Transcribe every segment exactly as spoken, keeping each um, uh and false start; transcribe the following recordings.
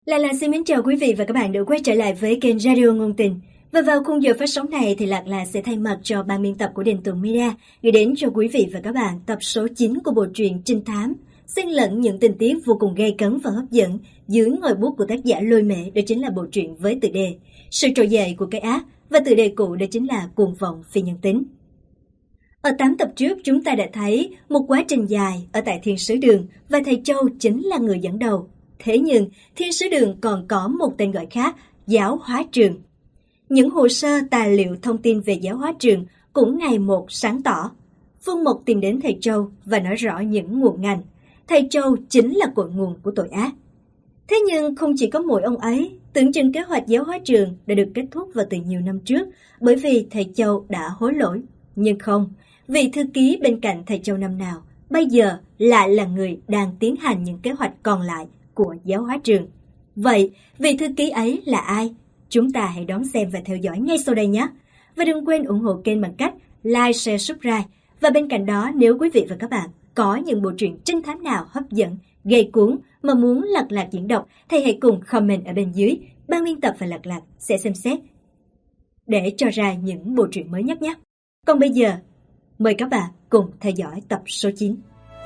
Là là xin mến chào quý vị và các bạn đã quay trở lại với kênh Radio Ngôn Tình. Và vào khung giờ phát sóng này thì Lạc Lạc sẽ thay mặt cho ban biên tập của Đình Tùng Media gửi đến cho quý vị và các bạn tập số chín của bộ truyện trinh thám, xen lẫn những tình tiết vô cùng gay cấn và hấp dẫn dưới ngòi bút của tác giả Lôi Mễ. Đó chính là bộ truyện với tựa đề Sự trỗi dậy của cái ác, và tựa đề cũ đó chính là Cuồng vọng phi nhân tính. Ở tám tập trước chúng ta đã thấy một quá trình dài ở tại Thiên Sứ Đường và thầy Châu chính là người dẫn đầu. Thế nhưng, Thiên Sứ Đường còn có một tên gọi khác, Giáo Hóa Trường. Những hồ sơ tài liệu thông tin về Giáo Hóa Trường cũng ngày một sáng tỏ. Phương Mộc tìm đến thầy Châu và nói rõ những nguồn ngành. Thầy Châu chính là cội nguồn của tội ác. Thế nhưng không chỉ có mỗi ông ấy, tưởng chừng kế hoạch Giáo Hóa Trường đã được kết thúc vào từ nhiều năm trước bởi vì thầy Châu đã hối lỗi. Nhưng không, vị thư ký bên cạnh thầy Châu năm nào bây giờ lại là người đang tiến hành những kế hoạch còn lại của Giáo Hóa Trường. Vậy, vị thư ký ấy là ai? Chúng ta hãy đón xem và theo dõi ngay sau đây nhé. Và đừng quên ủng hộ kênh bằng cách like, share, subscribe. Và bên cạnh đó, nếu quý vị và các bạn có những bộ truyện trinh thám nào hấp dẫn, gây cuốn mà muốn Lạc Lạc diễn đọc, thì hãy cùng comment ở bên dưới. Ban biên tập và Lạc Lạc sẽ xem xét để cho ra những bộ truyện mới nhất nhé. Còn bây giờ, mời các bạn cùng theo dõi tập số chín.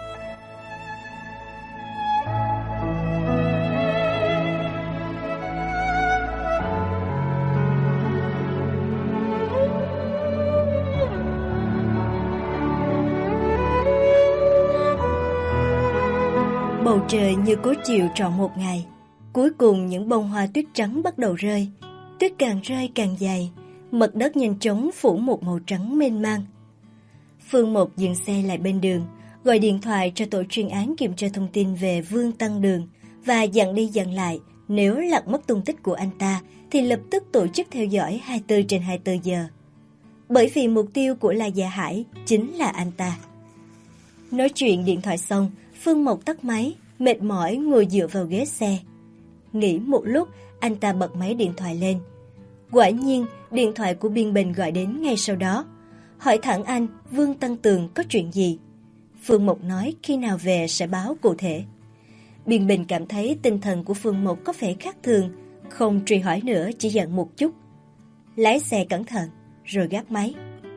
Bầu trời như cố chịu trọn một ngày. Cuối cùng những bông hoa tuyết trắng bắt đầu rơi. Tuyết càng rơi càng dày, mặt đất nhanh chóng phủ một màu trắng mênh mang. Phương Mộc dừng xe lại bên đường, gọi điện thoại cho tổ chuyên án kiểm tra thông tin về Vương Tăng Đường và dặn đi dặn lại, nếu lạc mất tung tích của anh ta thì lập tức tổ chức theo dõi hai mươi bốn trên hai mươi bốn giờ. Bởi vì mục tiêu của La Gia Hải chính là anh ta. Nói chuyện điện thoại xong, Phương Mộc tắt máy, mệt mỏi ngồi dựa vào ghế xe. Nghĩ một lúc, anh ta bật máy điện thoại lên. Quả nhiên, điện thoại của Biên Bình gọi đến ngay sau đó. Hỏi thẳng anh, Vương Tăng Tường có chuyện gì? Phương Mộc nói khi nào về sẽ báo cụ thể. Biên Bình cảm thấy tinh thần của Phương Mộc có vẻ khác thường, không truy hỏi nữa, chỉ dặn một chút. Lái xe cẩn thận, rồi gác máy.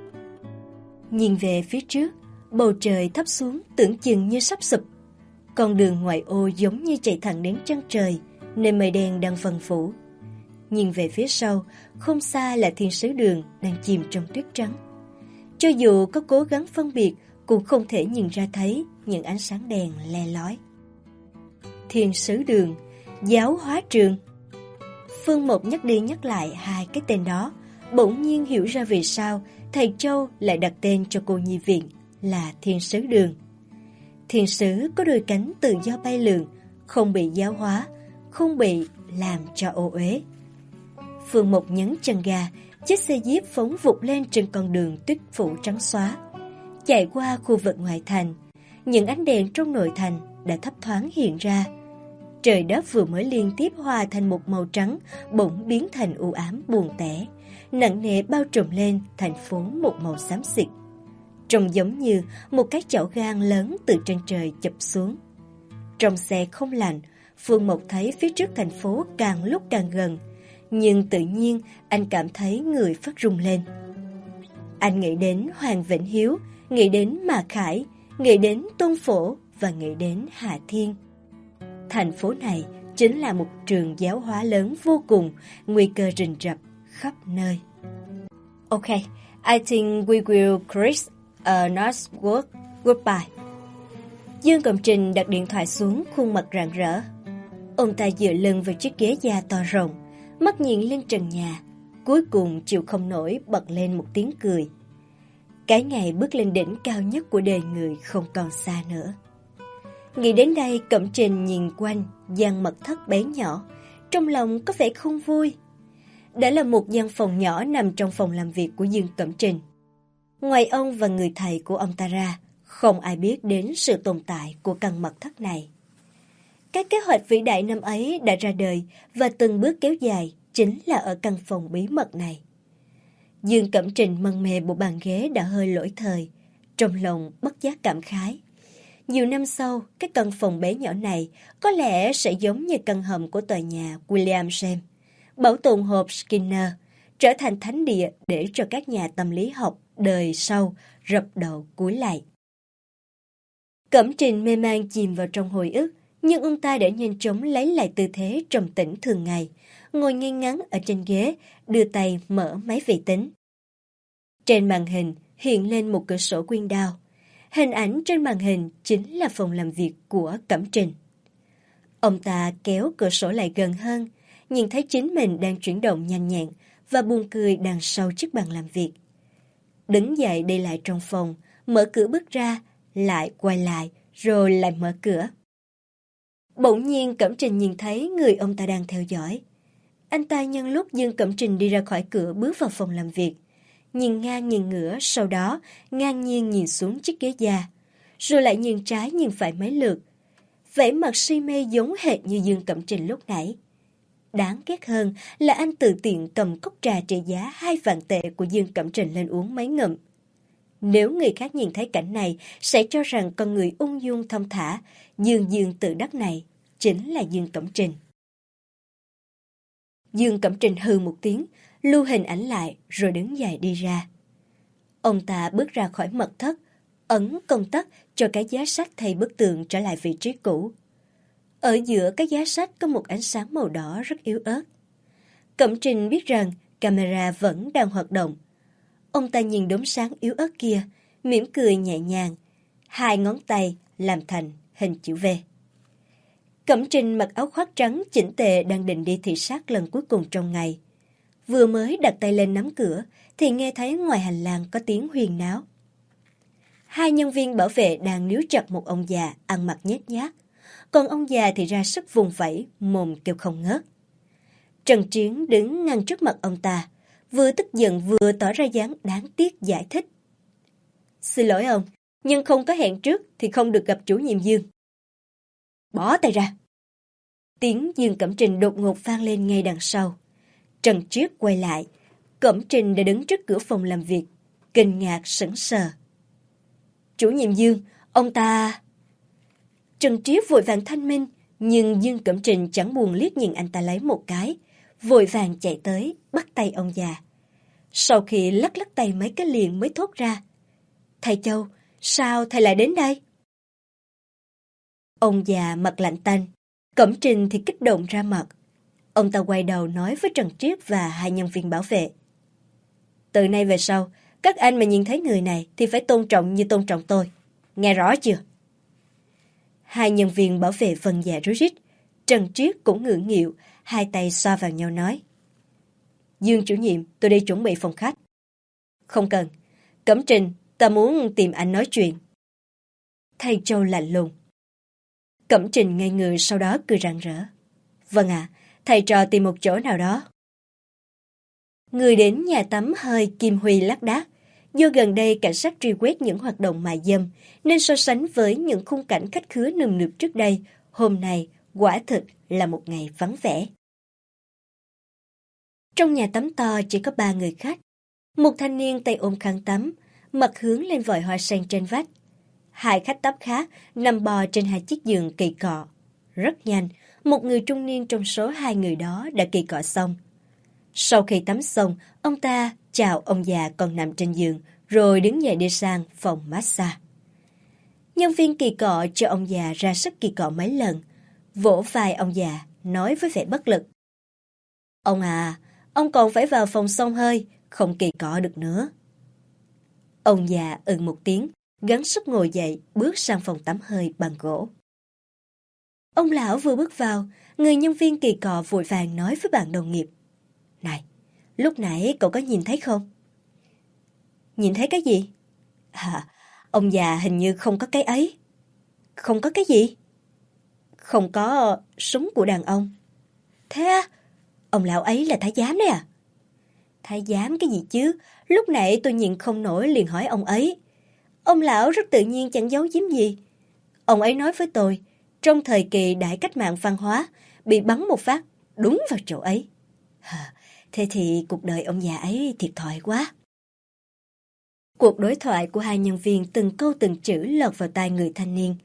Nhìn về phía trước, bầu trời thấp xuống tưởng chừng như sắp sụp. Con đường ngoại ô giống như chạy thẳng đến chân trời, nên mây đen đang phần phủ. Nhìn về phía sau, không xa là Thiên Sứ Đường đang chìm trong tuyết trắng. Cho dù có cố gắng phân biệt, cũng không thể nhìn ra thấy những ánh sáng đèn le lói. Thiên Sứ Đường, Giáo Hóa Trường. Phương Mộc nhắc đi nhắc lại hai cái tên đó, bỗng nhiên hiểu ra vì sao thầy Châu lại đặt tên cho cô nhi viện là Thiên Sứ Đường. Thiên sứ có đôi cánh tự do bay lượn, không bị giáo hóa, không bị làm cho ô uế. Phương Mộc nhấn chân ga, chiếc xe jeep phóng vụt lên trên con đường tuyết phủ trắng xóa. Chạy qua khu vực ngoại thành, những ánh đèn trong nội thành đã thấp thoáng hiện ra. Trời đất vừa mới liên tiếp hòa thành một màu trắng, bỗng biến thành u ám buồn tẻ, nặng nề bao trùm lên thành phố một màu xám xịt. Trông giống như một cái chảo gang lớn từ trên trời chụp xuống. Trong xe không lạnh, Phương Mộc thấy phía trước thành phố càng lúc càng gần, nhưng tự nhiên anh cảm thấy người phát run lên. Anh nghĩ đến Hoàng Vĩnh Hiếu, nghĩ đến Mạc Khải, nghĩ đến Tôn Phổ và nghĩ đến Hạ Thiên. Thành phố này chính là một trường giáo hóa lớn vô cùng, nguy cơ rình rập khắp nơi. Okay, I think we will cross a nice work. Goodbye. Dương Cẩm Trình đặt điện thoại xuống, khuôn mặt rạng rỡ. Ông ta dựa lưng vào chiếc ghế da to rộng, mắt nhìn lên trần nhà, cuối cùng chịu không nổi bật lên một tiếng cười. Cái ngày bước lên đỉnh cao nhất của đời người không còn xa nữa. Nghĩ đến đây, Cẩm Trình nhìn quanh gian mật thất bé nhỏ, trong lòng có vẻ không vui. Đã là một gian phòng nhỏ nằm trong phòng làm việc của Dương Cẩm Trình. Ngoài ông và người thầy của ông ta ra, không ai biết đến sự tồn tại của căn mật thất này. Các kế hoạch vĩ đại năm ấy đã ra đời và từng bước kéo dài chính là ở căn phòng bí mật này. Dương Cẩm Trình mân mê bộ bàn ghế đã hơi lỗi thời, trong lòng bất giác cảm khái. Nhiều năm sau, cái căn phòng bé nhỏ này có lẽ sẽ giống như căn hầm của tòa nhà William James, bảo tồn hộp Skinner, trở thành thánh địa để cho các nhà tâm lý học đời sau rập đầu cúi lại. Cẩm Trình mê man chìm vào trong hồi ức, nhưng ông ta đã nhanh chóng lấy lại tư thế trầm tĩnh thường ngày, ngồi ngay ngắn ở trên ghế, đưa tay mở máy vi tính. Trên màn hình hiện lên một cửa sổ window. Hình ảnh trên màn hình chính là phòng làm việc của Cẩm Trình. Ông ta kéo cửa sổ lại gần hơn, nhìn thấy chính mình đang chuyển động nhanh nhẹn và buồn cười đằng sau chiếc bàn làm việc. Đứng dậy đi lại trong phòng, mở cửa bước ra, lại quay lại, rồi lại mở cửa. Bỗng nhiên Cẩm Trình nhìn thấy người ông ta đang theo dõi. Anh ta nhân lúc Dương Cẩm Trình đi ra khỏi cửa bước vào phòng làm việc, nhìn ngang nhìn ngửa, sau đó ngang nhiên nhìn xuống chiếc ghế da, rồi lại nhìn trái nhìn phải mấy lượt. Vẻ mặt si mê giống hệt như Dương Cẩm Trình lúc nãy. Đáng ghét hơn là anh tự tiện cầm cốc trà trị giá hai vạn tệ của Dương Cẩm Trình lên uống mấy ngụm. Nếu người khác nhìn thấy cảnh này sẽ cho rằng con người ung dung thong thả, dương dương tự đắc này chính là Dương Cẩm Trình. Dương Cẩm Trình hừ một tiếng, lưu hình ảnh lại rồi đứng dậy đi ra. Ông ta bước ra khỏi mật thất, ấn công tắc cho cái giá sách thay bức tường trở lại vị trí cũ. Ở giữa cái giá sách có một ánh sáng màu đỏ rất yếu ớt. Cẩm Trình biết rằng camera vẫn đang hoạt động. Ông ta nhìn đốm sáng yếu ớt kia, mỉm cười nhẹ nhàng, hai ngón tay làm thành hình chữ V. Cẩm Trình mặc áo khoác trắng chỉnh tề đang định đi thị sát lần cuối cùng trong ngày. Vừa mới đặt tay lên nắm cửa thì nghe thấy ngoài hành lang có tiếng huyên náo. Hai nhân viên bảo vệ đang níu chặt một ông già ăn mặc nhếch nhác, còn ông già thì ra sức vùng vẫy, mồm kêu không ngớt. Trần Chiến đứng ngăn trước mặt ông ta, vừa tức giận vừa tỏ ra dáng đáng tiếc giải thích. Xin lỗi ông, nhưng không có hẹn trước thì không được gặp chủ nhiệm Dương. Bỏ tay ra. Tiếng Dương Cẩm Trình đột ngột vang lên ngay đằng sau. Trần Triết quay lại, Cẩm Trình đã đứng trước cửa phòng làm việc, kinh ngạc sững sờ. Chủ nhiệm Dương, ông ta... Trần Triết vội vàng thanh minh, nhưng Dương Cẩm Trình chẳng buồn liếc nhìn anh ta lấy một cái, vội vàng chạy tới, bắt tay ông già. Sau khi lắc lắc tay mấy cái liền mới thốt ra. Thầy Châu, sao thầy lại đến đây? Ông già mặt lạnh tanh, Cẩm Trình thì kích động ra mặt. Ông ta quay đầu nói với Trần Triết và hai nhân viên bảo vệ. Từ nay về sau, các anh mà nhìn thấy người này thì phải tôn trọng như tôn trọng tôi. Nghe rõ chưa? Hai nhân viên bảo vệ vâng dạ rối rít. Trần Triết cũng ngượng nghịu, hai tay xoa vào nhau nói. Dương chủ nhiệm, tôi đi chuẩn bị phòng khách. Không cần. Cẩm Trình, ta muốn tìm anh nói chuyện. Thầy Châu lạnh lùng. Cẩm Trình ngây người sau đó cười rạng rỡ. Vâng ạ, à, thầy trò tìm một chỗ nào đó. Người đến nhà tắm hơi Kim Huy lác đác. Do gần đây cảnh sát truy quét những hoạt động mại dâm, nên so sánh với những khung cảnh khách khứa nườm nượp trước đây, hôm nay quả thực là một ngày vắng vẻ. Trong nhà tắm to chỉ có ba người khách. Một thanh niên tay ôm khăn tắm, mặt hướng lên vòi hoa sen trên vách. Hai khách tắm khác nằm bò trên hai chiếc giường kỳ cọ. Rất nhanh, một người trung niên trong số hai người đó đã kỳ cọ xong. Sau khi tắm xong, ông ta chào ông già còn nằm trên giường, rồi đứng dậy đi sang phòng massage. Nhân viên kỳ cọ cho ông già ra sức kỳ cọ mấy lần, vỗ vai ông già, nói với vẻ bất lực. Ông à, ông còn phải vào phòng xông hơi, không kỳ cọ được nữa. Ông già ừ một tiếng, gắng sức ngồi dậy, bước sang phòng tắm hơi bằng gỗ. Ông lão vừa bước vào, người nhân viên kỳ cọ vội vàng nói với bạn đồng nghiệp. Này, lúc nãy cậu có nhìn thấy không? Nhìn thấy cái gì? À, ông già hình như không có cái ấy. Không có cái gì? Không có súng của đàn ông. Thế à? Ông lão ấy là thái giám đấy à? Thái giám cái gì chứ? Lúc nãy tôi nhìn không nổi liền hỏi ông ấy. Ông lão rất tự nhiên chẳng giấu giếm gì. Ông ấy nói với tôi, trong thời kỳ đại cách mạng văn hóa, bị bắn một phát, đúng vào chỗ ấy. À, thế thì cuộc đời ông già ấy thiệt thòi quá. Cuộc đối thoại của hai nhân viên từng câu từng chữ lọt vào tai người thanh niên,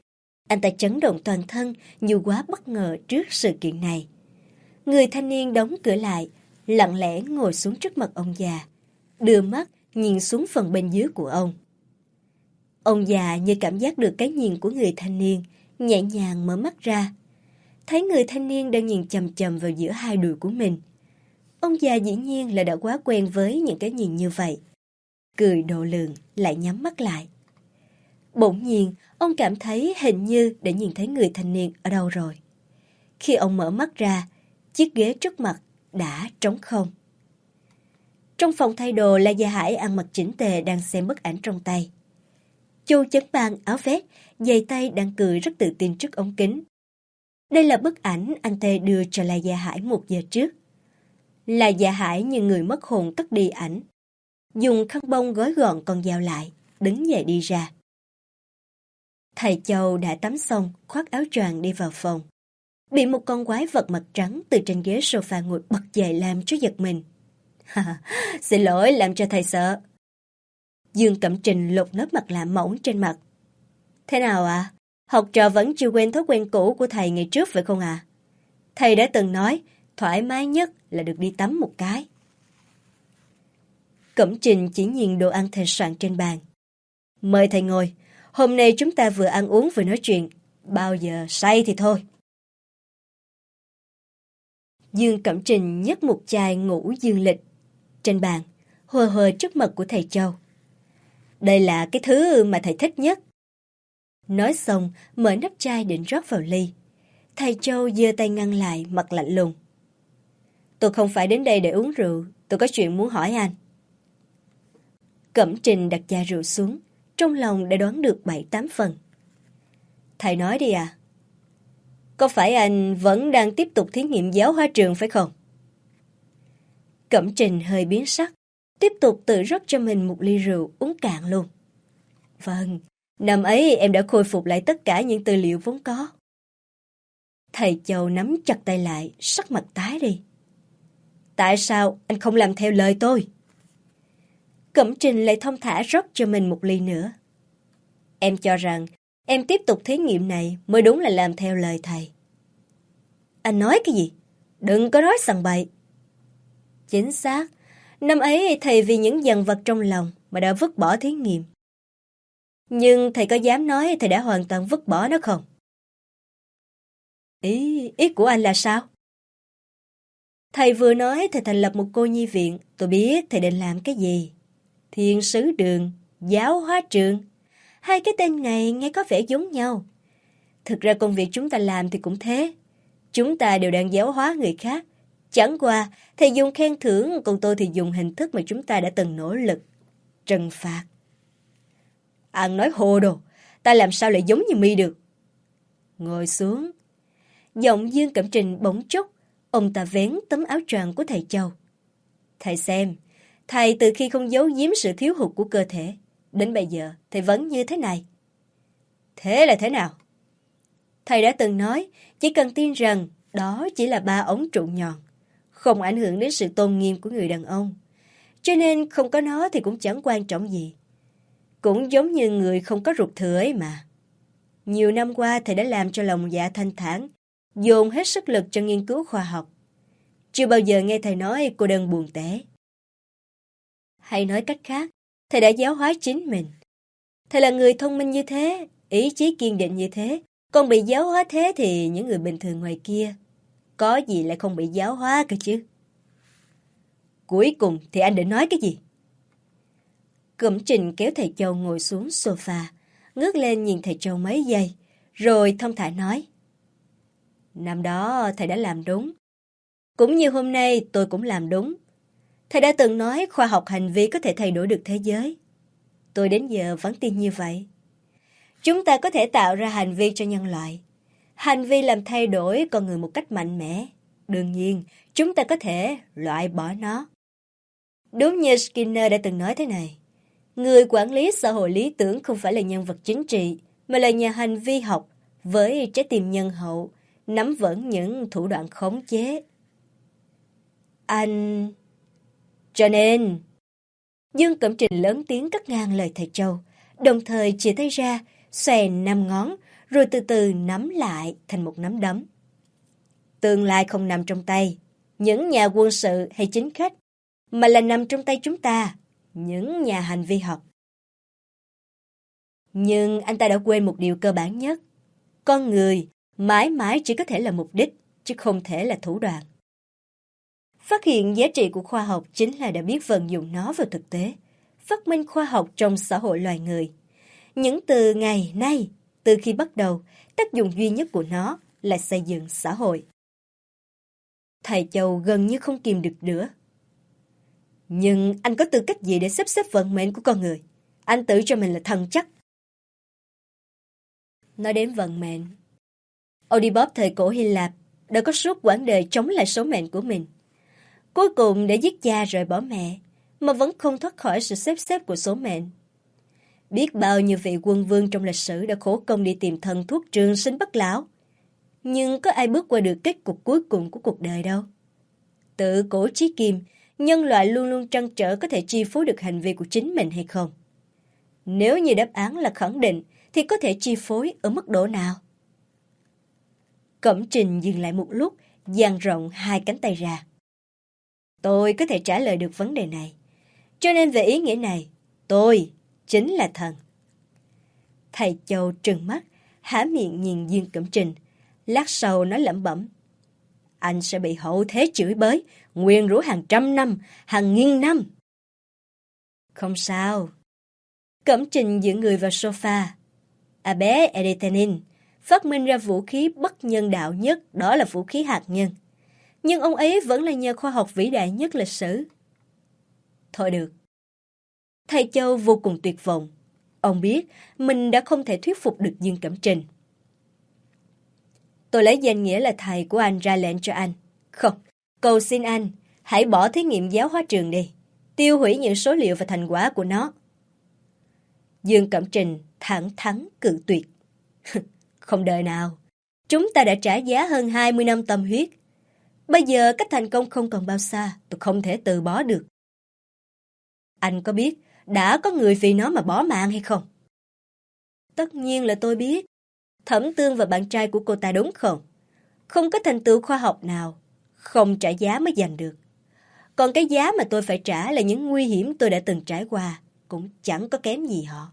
Anh ta chấn động toàn thân như quá bất ngờ trước sự kiện này. Người thanh niên đóng cửa lại, lặng lẽ ngồi xuống trước mặt ông già, đưa mắt nhìn xuống phần bên dưới của ông. Ông già như cảm giác được cái nhìn của người thanh niên, nhẹ nhàng mở mắt ra. Thấy người thanh niên đang nhìn chằm chằm vào giữa hai đùi của mình. Ông già dĩ nhiên là đã quá quen với những cái nhìn như vậy. Cười độ lượng lại nhắm mắt lại. Bỗng nhiên, ông cảm thấy hình như đã nhìn thấy người thanh niên ở đâu rồi. Khi ông mở mắt ra, chiếc ghế trước mặt đã trống không. Trong phòng thay đồ, La Gia Hải ăn mặc chỉnh tề đang xem bức ảnh trong tay. Chu Chấn Bang áo vest, giày tay đang cười rất tự tin trước ống kính. Đây là bức ảnh anh Tê đưa cho La Gia Hải một giờ trước. La Gia Hải như người mất hồn cất đi ảnh, dùng khăn bông gói gọn con dao lại, đứng dậy đi ra. Thầy Châu đã tắm xong, khoác áo choàng đi vào phòng. Bị một con quái vật mặt trắng từ trên ghế sofa ngồi bật dậy làm cho giật mình. Xin lỗi làm cho thầy sợ. Dương Cẩm Trình lột lớp mặt nạ mỏng trên mặt. Thế nào ạ? À? Học trò vẫn chưa quên thói quen cũ của thầy ngày trước phải không ạ? À? Thầy đã từng nói thoải mái nhất là được đi tắm một cái. Cẩm Trình chỉ nhìn đồ ăn thầy soạn trên bàn. Mời thầy ngồi. Hôm nay chúng ta vừa ăn uống vừa nói chuyện. Bao giờ say thì thôi. Dương Cẩm Trình nhấc một chai ngũ dương lịch trên bàn, hờ hờ trước mặt của thầy Châu. Đây là cái thứ mà thầy thích nhất. Nói xong, mở nắp chai định rót vào ly. Thầy Châu giơ tay ngăn lại, mặt lạnh lùng. Tôi không phải đến đây để uống rượu, tôi có chuyện muốn hỏi anh. Cẩm Trình đặt chai rượu xuống, trong lòng đã đoán được bảy tám phần. Thầy nói đi à? Có phải anh vẫn đang tiếp tục thí nghiệm giáo hóa trường phải không? Cẩm Trình hơi biến sắc, tiếp tục tự rót cho mình một ly rượu uống cạn luôn. Vâng, năm ấy em đã khôi phục lại tất cả những tư liệu vốn có. Thầy Châu nắm chặt tay lại, sắc mặt tái đi. Tại sao anh không làm theo lời tôi? Cẩm Trình lại thông thả rót cho mình một ly nữa. Em cho rằng em tiếp tục thí nghiệm này mới đúng là làm theo lời thầy. Anh nói cái gì? Đừng có nói sằng bậy. Chính xác, năm ấy thầy vì những dằn vặt trong lòng mà đã vứt bỏ thí nghiệm. Nhưng thầy có dám nói thầy đã hoàn toàn vứt bỏ nó không? Ý, ý của anh là sao? Thầy vừa nói thầy thành lập một cô nhi viện, tôi biết thầy định làm cái gì. Thiên sứ đường, giáo hóa trường. Hai cái tên này nghe có vẻ giống nhau. Thực ra công việc chúng ta làm thì cũng thế. Chúng ta đều đang giáo hóa người khác. Chẳng qua, thầy dùng khen thưởng, còn tôi thì dùng hình thức mà chúng ta đã từng nỗ lực. Trừng phạt. Anh nói hồ đồ, ta làm sao lại giống như mi được? Ngồi xuống. Giọng Dương Cẩm Trình bỗng chốc, ông ta vén tấm áo choàng của thầy Châu. Thầy xem, thầy từ khi không giấu giếm sự thiếu hụt của cơ thể, đến bây giờ thầy vẫn như thế này. Thế là thế nào? Thầy đã từng nói, chỉ cần tin rằng đó chỉ là ba ống trụ nhọn, không ảnh hưởng đến sự tôn nghiêm của người đàn ông. Cho nên không có nó thì cũng chẳng quan trọng gì. Cũng giống như người không có ruột thừa ấy mà. Nhiều năm qua thầy đã làm cho lòng dạ thanh thản, dồn hết sức lực cho nghiên cứu khoa học. Chưa bao giờ nghe thầy nói cô đơn buồn tẻ. Hay nói cách khác, thầy đã giáo hóa chính mình. Thầy là người thông minh như thế, ý chí kiên định như thế, còn bị giáo hóa thế thì những người bình thường ngoài kia có gì lại không bị giáo hóa cơ chứ? Cuối cùng thì anh định nói cái gì? Cẩm Trình kéo thầy Châu ngồi xuống sofa, ngước lên nhìn thầy Châu mấy giây, rồi thông thả nói. Năm đó thầy đã làm đúng. Cũng như hôm nay tôi cũng làm đúng. Thầy đã từng nói khoa học hành vi có thể thay đổi được thế giới. Tôi đến giờ vẫn tin như vậy. Chúng ta có thể tạo ra hành vi cho nhân loại. Hành vi làm thay đổi con người một cách mạnh mẽ. Đương nhiên, chúng ta có thể loại bỏ nó. Đúng như Skinner đã từng nói thế này. Người quản lý xã hội lý tưởng không phải là nhân vật chính trị, mà là nhà hành vi học với trái tim nhân hậu, nắm vững những thủ đoạn khống chế. Anh... Cho nên... Dương Cẩm Trình lớn tiếng cắt ngang lời thầy Châu, đồng thời chia tay ra, xòe năm ngón, rồi từ từ nắm lại thành một nắm đấm. Tương lai không nằm trong tay những nhà quân sự hay chính khách, mà là nằm trong tay chúng ta, những nhà hành vi học. Nhưng anh ta đã quên một điều cơ bản nhất. Con người mãi mãi chỉ có thể là mục đích, chứ không thể là thủ đoạn. Phát hiện giá trị của khoa học chính là đã biết vận dụng nó vào thực tế, phát minh khoa học trong xã hội loài người. Những từ ngày nay, từ khi bắt đầu, tác dụng duy nhất của nó là xây dựng xã hội. Thầy Châu gần như không kìm được nữa. Nhưng anh có tư cách gì để xếp xếp vận mệnh của con người? Anh tự cho mình là thần chắc. Nói đến vận mệnh, Oedipus thời cổ Hy Lạp đã có suốt quãng đời chống lại số mệnh của mình. Cuối cùng để giết cha rời bỏ mẹ, mà vẫn không thoát khỏi sự xếp xếp của số mệnh. Biết bao nhiêu vị quân vương trong lịch sử đã khổ công đi tìm thần thuốc trường sinh bất lão. Nhưng có ai bước qua được kết cục cuối cùng của cuộc đời đâu. Tự cổ chí kim, nhân loại luôn luôn trăn trở có thể chi phối được hành vi của chính mình hay không. Nếu như đáp án là khẳng định, thì có thể chi phối ở mức độ nào? Cẩm Trình dừng lại một lúc, dang rộng hai cánh tay ra. Tôi có thể trả lời được vấn đề này. Cho nên về ý nghĩa này, tôi chính là thần. Thầy Châu trừng mắt, há miệng nhìn Dương Cẩm Trình. Lát sau nói lẩm bẩm. Anh sẽ bị hậu thế chửi bới, nguyền rủa hàng trăm năm, hàng nghìn năm. Không sao. Cẩm Trình dựa người vào sofa. Albert Einstein phát minh ra vũ khí bất nhân đạo nhất, đó là vũ khí hạt nhân. Nhưng ông ấy vẫn là nhà khoa học vĩ đại nhất lịch sử. Thôi được. Thầy Châu vô cùng tuyệt vọng. Ông biết mình đã không thể thuyết phục được Dương Cẩm Trình. Tôi lấy danh nghĩa là thầy của anh ra lệnh cho anh. Không, cầu xin anh, hãy bỏ thí nghiệm giáo hóa trường đi. Tiêu hủy những số liệu và thành quả của nó. Dương Cẩm Trình thẳng thắn cự tuyệt. Không đời nào. Chúng ta đã trả giá hơn hai mươi năm tâm huyết. Bây giờ cách thành công không còn bao xa, tôi không thể từ bỏ được. Anh có biết đã có người vì nó mà bỏ mạng hay không? Tất nhiên là tôi biết. Thẩm Tương và bạn trai của cô ta đúng không? Không có thành tựu khoa học nào, không trả giá mới giành được. Còn cái giá mà tôi phải trả là những nguy hiểm tôi đã từng trải qua, cũng chẳng có kém gì họ.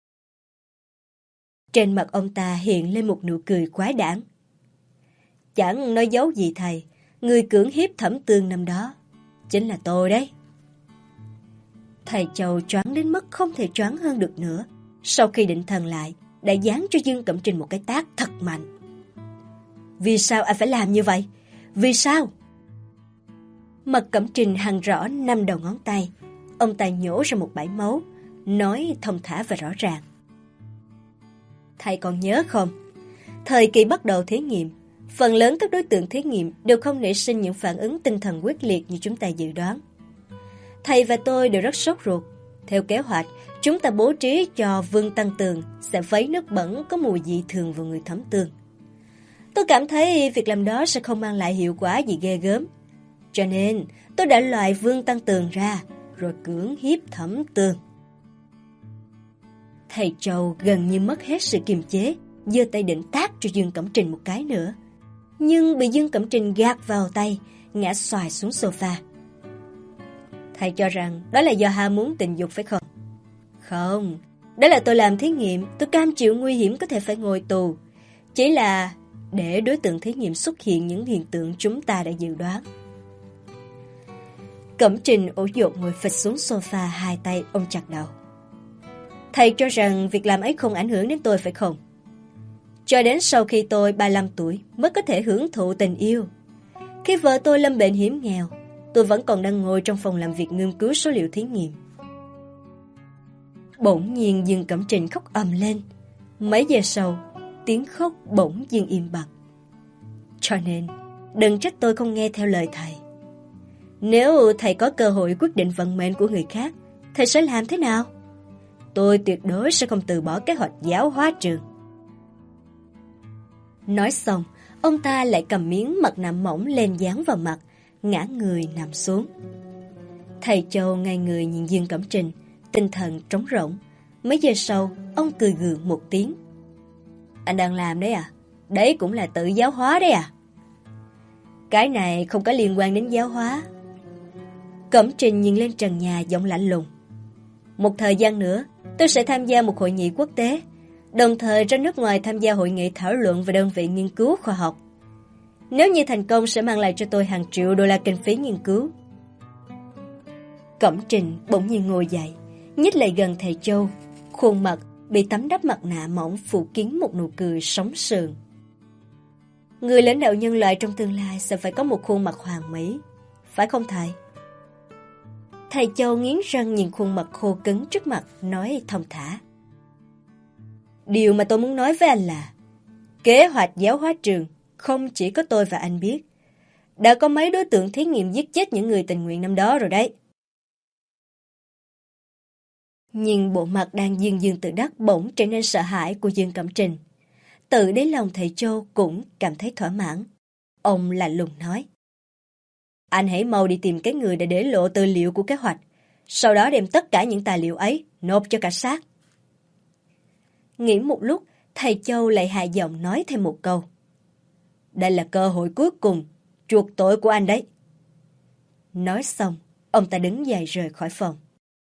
Trên mặt ông ta hiện lên một nụ cười quái đản. Chẳng nói dấu gì thầy, người cưỡng hiếp Thẩm Tương năm đó chính là tôi đấy. Thầy Châu choáng đến mức không thể choáng hơn được nữa. Sau khi định thần lại, đã giáng cho Dương Cẩm Trình một cái tát thật mạnh. Vì sao anh phải làm như vậy? Vì sao? Mặt Cẩm Trình hằn rõ năm đầu ngón tay. Ông ta nhổ ra một bãi máu, nói thông thả và rõ ràng. Thầy còn nhớ không? Thời kỳ bắt đầu thí nghiệm, phần lớn các đối tượng thí nghiệm đều không nảy sinh những phản ứng tinh thần quyết liệt như chúng ta dự đoán. Thầy và tôi đều rất sốt ruột. Theo kế hoạch, chúng ta bố trí cho Vương Tăng Tường sẽ vấy nước bẩn có mùi dị thường vào người Thẩm Tương. Tôi cảm thấy việc làm đó sẽ không mang lại hiệu quả gì ghê gớm. Cho nên tôi đã loại Vương Tăng Tường ra, rồi cưỡng hiếp Thẩm Tương. Thầy Châu gần như mất hết sự kiềm chế, giơ tay định tát cho Dương Cẩm Trình một cái nữa. Nhưng bị Dương Cẩm Trình gạt vào tay, ngã xoài xuống sofa. Thầy cho rằng đó là do ham muốn tình dục phải không? Không, đó là tôi làm thí nghiệm, tôi cam chịu nguy hiểm có thể phải ngồi tù. Chỉ là để đối tượng thí nghiệm xuất hiện những hiện tượng chúng ta đã dự đoán. Cẩm Trình ổ dột ngồi phịch xuống sofa, hai tay ôm chặt đầu. Thầy cho rằng việc làm ấy không ảnh hưởng đến tôi phải không? Cho đến sau khi tôi ba mươi lăm tuổi mới có thể hưởng thụ tình yêu. Khi vợ tôi lâm bệnh hiểm nghèo, tôi vẫn còn đang ngồi trong phòng làm việc nghiên cứu số liệu thí nghiệm. Bỗng nhiên Dương Cẩm Trình khóc ầm lên. Mấy giờ sau, tiếng khóc bỗng dưng im bặt. Cho nên, đừng trách tôi không nghe theo lời thầy. Nếu thầy có cơ hội quyết định vận mệnh của người khác, thầy sẽ làm thế nào? Tôi tuyệt đối sẽ không từ bỏ kế hoạch giáo hóa trường. Nói xong, ông ta lại cầm miếng mặt nạ mỏng lên dán vào mặt, ngã người nằm xuống. Thầy Châu ngay người nhìn Dương Cẩm Trình, tinh thần trống rỗng. Mấy giờ sau, ông cười gượng một tiếng. Anh đang làm đấy à? Đấy cũng là tự giáo hóa đấy à? Cái này không có liên quan đến giáo hóa. Cẩm Trình nhìn lên trần nhà giọng lạnh lùng. Một thời gian nữa, tôi sẽ tham gia một hội nghị quốc tế, đồng thời ra nước ngoài tham gia hội nghị thảo luận về đơn vị nghiên cứu khoa học. Nếu như thành công sẽ mang lại cho tôi hàng triệu đô la kinh phí nghiên cứu. Cẩm Trình bỗng nhiên ngồi dậy, nhích lại gần thầy Châu, khuôn mặt bị tấm đắp mặt nạ mỏng phủ kín một nụ cười sống sườn. Người lãnh đạo nhân loại trong tương lai sẽ phải có một khuôn mặt hoàn mỹ, phải không thầy? Thầy Châu nghiến răng nhìn khuôn mặt khô cứng trước mặt, nói thong thả. Điều mà tôi muốn nói với anh là kế hoạch giáo hóa trường không chỉ có tôi và anh biết. Đã có mấy đối tượng thí nghiệm giết chết những người tình nguyện năm đó rồi đấy. Nhìn bộ mặt đang dương dương tự đắc bỗng trở nên sợ hãi của Dương Cẩm Trình. Tự đáy lòng thầy Châu cũng cảm thấy thỏa mãn. Ông lạnh lùng nói. Anh hãy mau đi tìm cái người đã để lộ tư liệu của kế hoạch. Sau đó đem tất cả những tài liệu ấy nộp cho cảnh sát. Nghĩ một lúc, thầy Châu lại hạ giọng nói thêm một câu. Đây là cơ hội cuối cùng, chuộc tội của anh đấy. Nói xong, ông ta đứng dậy rời khỏi phòng.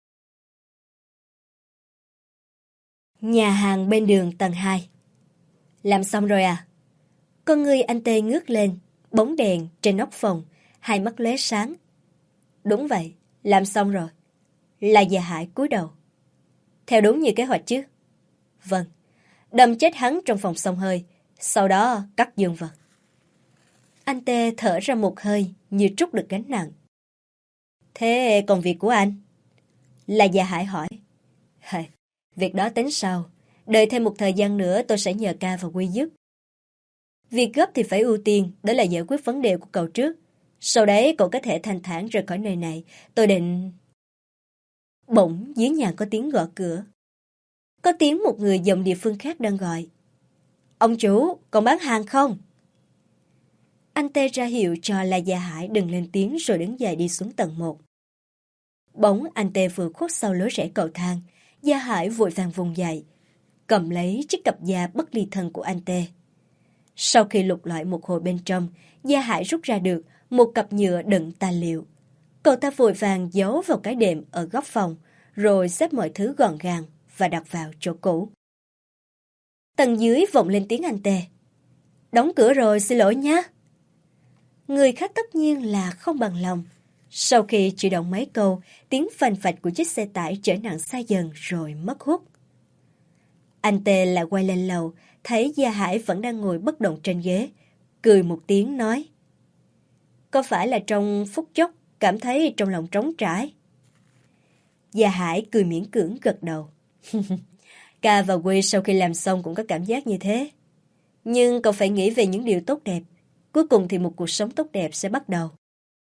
Nhà hàng bên đường tầng hai. Làm xong rồi à? Con người anh Tê ngước lên, bóng đèn trên nóc phòng, hai mắt lóe sáng. Đúng vậy, làm xong rồi. Là Gia Hải cúi đầu. Theo đúng như kế hoạch chứ? Vâng, đâm chết hắn trong phòng xông hơi, sau đó cắt dương vật. Anh Tê thở ra một hơi như trút được gánh nặng. Thế còn việc của anh? Là Gia Hải hỏi. Hề, việc đó tính sau. Đợi thêm một thời gian nữa tôi sẽ nhờ Ca và Quy giúp. Việc gấp thì phải ưu tiên, đó là giải quyết vấn đề của cậu trước. Sau đấy cậu có thể thanh thản rời khỏi nơi này. Tôi định... Bỗng dưới nhà có tiếng gõ cửa. Có tiếng một người giọng địa phương khác đang gọi. Ông chủ, còn bán hàng không? Anh Tê ra hiệu cho La Gia Hải đừng lên tiếng rồi đứng dậy đi xuống tầng một. Bỗng anh Tê vừa khuất sau lối rẽ cầu thang. Gia Hải vội vàng vùng dậy, cầm lấy chiếc cặp da bất ly thân của anh Tê. Sau khi lục lọi một hồi bên trong, Gia Hải rút ra được một cặp nhựa đựng tài liệu. Cậu ta vội vàng giấu vào cái đệm ở góc phòng, rồi xếp mọi thứ gọn gàng và đặt vào chỗ cũ. Tầng dưới vọng lên tiếng anh Tê. Đóng cửa rồi, xin lỗi nhé. Người khác tất nhiên là không bằng lòng. Sau khi chỉ động mấy câu, tiếng phành phạch của chiếc xe tải trở nặng xa dần rồi mất hút. Anh Tê lại quay lên lầu, thấy Gia Hải vẫn đang ngồi bất động trên ghế, cười một tiếng nói. Có phải là trong phút chốc cảm thấy trong lòng trống trải? Gia Hải cười miễn cưỡng gật đầu. Ca và Quy sau khi làm xong cũng có cảm giác như thế. Nhưng cậu phải nghĩ về những điều tốt đẹp. Cuối cùng thì một cuộc sống tốt đẹp sẽ bắt đầu.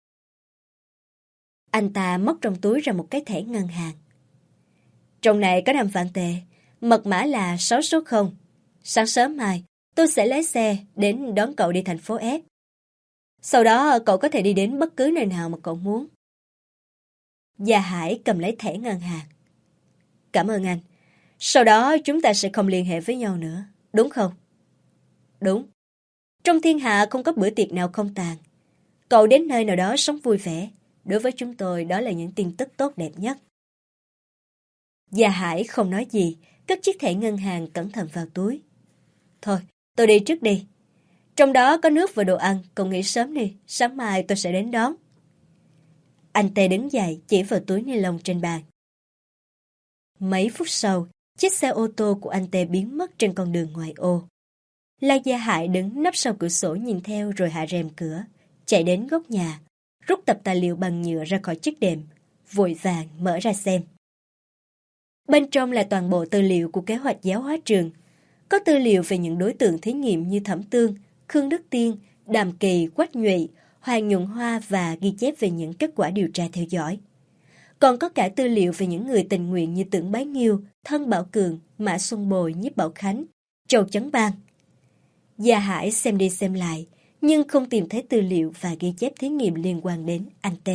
Anh ta móc trong túi ra một cái thẻ ngân hàng. Trong này có năm vạn tệ, mật mã là sáu số không. Sáng sớm mai, tôi sẽ lái xe đến đón cậu đi thành phố S. Sau đó cậu có thể đi đến bất cứ nơi nào mà cậu muốn. Gia Hải cầm lấy thẻ ngân hàng. Cảm ơn anh. Sau đó chúng ta sẽ không liên hệ với nhau nữa, đúng không? Đúng. Trong thiên hạ không có bữa tiệc nào không tàn. Cậu đến nơi nào đó sống vui vẻ. Đối với chúng tôi đó là những tin tức tốt đẹp nhất. Gia Hải không nói gì, cất chiếc thẻ ngân hàng cẩn thận vào túi. Thôi, tôi đi trước đi. Trong đó có nước và đồ ăn, cậu nghỉ sớm đi, sáng mai tôi sẽ đến đón. Anh Tê đứng dậy chỉ vào túi ni lông trên bàn. Mấy phút sau, chiếc xe ô tô của anh Tê biến mất trên con đường ngoại ô. La Gia Hải đứng nấp sau cửa sổ nhìn theo rồi hạ rèm cửa, chạy đến góc nhà, rút tập tài liệu bằng nhựa ra khỏi chiếc đệm, vội vàng mở ra xem. Bên trong là toàn bộ tư liệu của kế hoạch giáo hóa trường. Có tư liệu về những đối tượng thí nghiệm như Thẩm Tương, Khương Đức Tiên, Đàm Kỳ, Quách Nhụy, Hoàng Nhuận Hoa và ghi chép về những kết quả điều tra theo dõi. Còn có cả tư liệu về những người tình nguyện như Tưởng Bái Nghiêu, Thân Bảo Cường, Mã Xuân Bồi, Nhiếp Bảo Khánh, Châu Chấn Bang. Gia Hải xem đi xem lại, nhưng không tìm thấy tư liệu và ghi chép thí nghiệm liên quan đến anh Tê.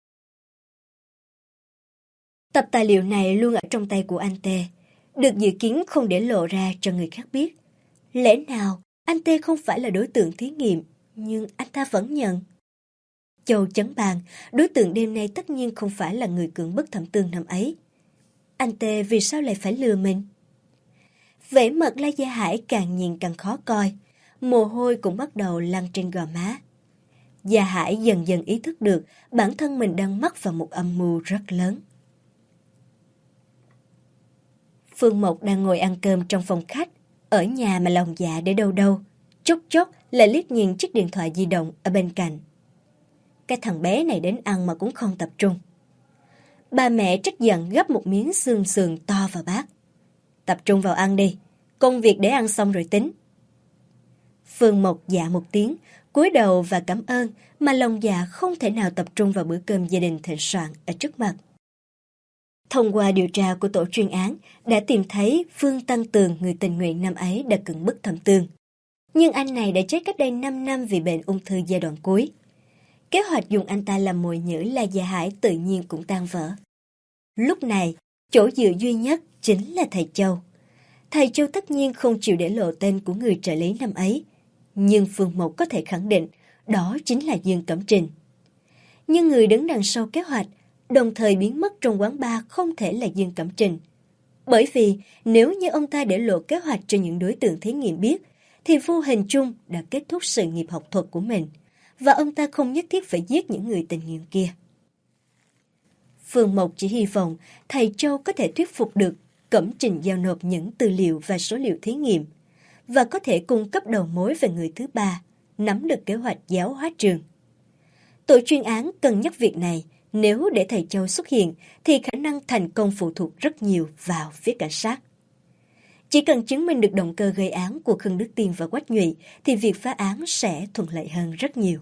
Tập tài liệu này luôn ở trong tay của anh Tê, được dự kiến không để lộ ra cho người khác biết. Lẽ nào anh Tê không phải là đối tượng thí nghiệm, nhưng anh ta vẫn nhận. Châu chấn bàn, đối tượng đêm nay tất nhiên không phải là người cưỡng bức Thẩm Tương năm ấy. Anh Tê vì sao lại phải lừa mình? Vẻ mặt La Gia Hải càng nhìn càng khó coi, mồ hôi cũng bắt đầu lăn trên gò má. Gia Hải dần dần ý thức được bản thân mình đang mắc vào một âm mưu rất lớn. Phương Mộc đang ngồi ăn cơm trong phòng khách, ở nhà mà lòng dạ để đâu đâu, chốc chốc lại liếc nhìn chiếc điện thoại di động ở bên cạnh. Cái thằng bé này đến ăn mà cũng không tập trung. Bà mẹ trách giận gắp một miếng xương sườn to vào bát. Tập trung vào ăn đi, công việc để ăn xong rồi tính. Phương Mộc dạ một tiếng, cúi đầu và cảm ơn, mà lòng dạ không thể nào tập trung vào bữa cơm gia đình thịnh soạn ở trước mặt. Thông qua điều tra của tổ chuyên án, đã tìm thấy Phương Tăng Tường, người tình nguyện năm ấy đã cưỡng bức Thẩm Tương. Nhưng anh này đã chết cách đây năm năm vì bệnh ung thư giai đoạn cuối. Kế hoạch dùng anh ta làm mồi nhử La Gia Hải tự nhiên cũng tan vỡ. Lúc này, chỗ dựa duy nhất chính là thầy Châu. Thầy Châu tất nhiên không chịu để lộ tên của người trợ lý năm ấy, nhưng Phương Mộc có thể khẳng định đó chính là Dương Cẩm Trình. Nhưng người đứng đằng sau kế hoạch, đồng thời biến mất trong quán bar không thể là Dương Cẩm Trình. Bởi vì nếu như ông ta để lộ kế hoạch cho những đối tượng thí nghiệm biết, thì vô hình chung đã kết thúc sự nghiệp học thuật của mình, và ông ta không nhất thiết phải giết những người tình nguyện kia. Phương Mộc chỉ hy vọng thầy Châu có thể thuyết phục được Cẩm Trình giao nộp những tư liệu và số liệu thí nghiệm, và có thể cung cấp đầu mối về người thứ ba, nắm được kế hoạch giáo hóa trường. Tổ chuyên án cân nhắc việc này, nếu để thầy Châu xuất hiện thì khả năng thành công phụ thuộc rất nhiều vào phía cảnh sát. Chỉ cần chứng minh được động cơ gây án của Khương Đức Tiên và Quách Nhụy thì việc phá án sẽ thuận lợi hơn rất nhiều.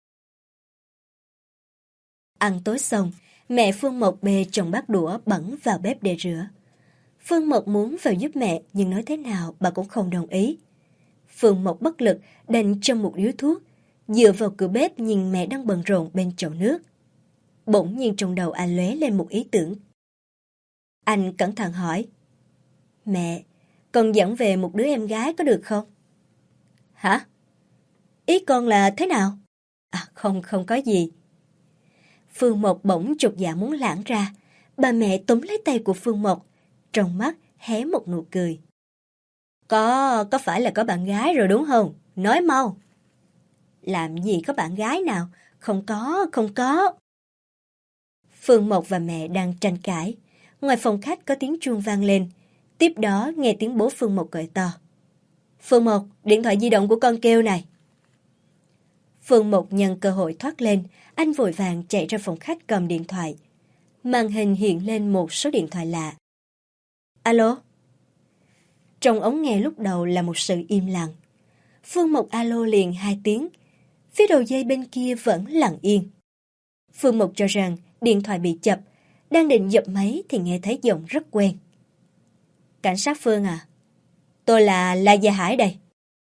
Ăn tối xong, mẹ Phương Mộc bê chồng bát đũa bẩn vào bếp để rửa. Phương Mộc muốn vào giúp mẹ nhưng nói thế nào bà cũng không đồng ý. Phương Mộc bất lực đành châm một điếu thuốc, dựa vào cửa bếp nhìn mẹ đang bận rộn bên chậu nước. Bỗng nhiên trong đầu anh lóe lên một ý tưởng. Anh cẩn thận hỏi: Mẹ, con dẫn về một đứa em gái có được không? Hả? Ý con là thế nào? À không, không có gì. Phương Mộc bỗng chột dạ muốn lãng ra. Bà mẹ túm lấy tay của Phương Mộc, trong mắt hé một nụ cười. Có, có phải là có bạn gái rồi đúng không? Nói mau. Làm gì có bạn gái nào? Không có, không có. Phương Mộc và mẹ đang tranh cãi. Ngoài phòng khách có tiếng chuông vang lên. Tiếp đó nghe tiếng bố Phương Mộc gọi to. Phương Mộc, điện thoại di động của con kêu này. Phương Mộc nhân cơ hội thoát lên. Anh vội vàng chạy ra phòng khách cầm điện thoại. Màn hình hiện lên một số điện thoại lạ. Alo? Trong ống nghe lúc đầu là một sự im lặng. Phương Mộc alo liền hai tiếng. Phía đầu dây bên kia vẫn lặng yên. Phương Mộc cho rằng điện thoại bị chập. Đang định dập máy thì nghe thấy giọng rất quen. Cảnh sát Phương à? Tôi là La Gia Hải đây.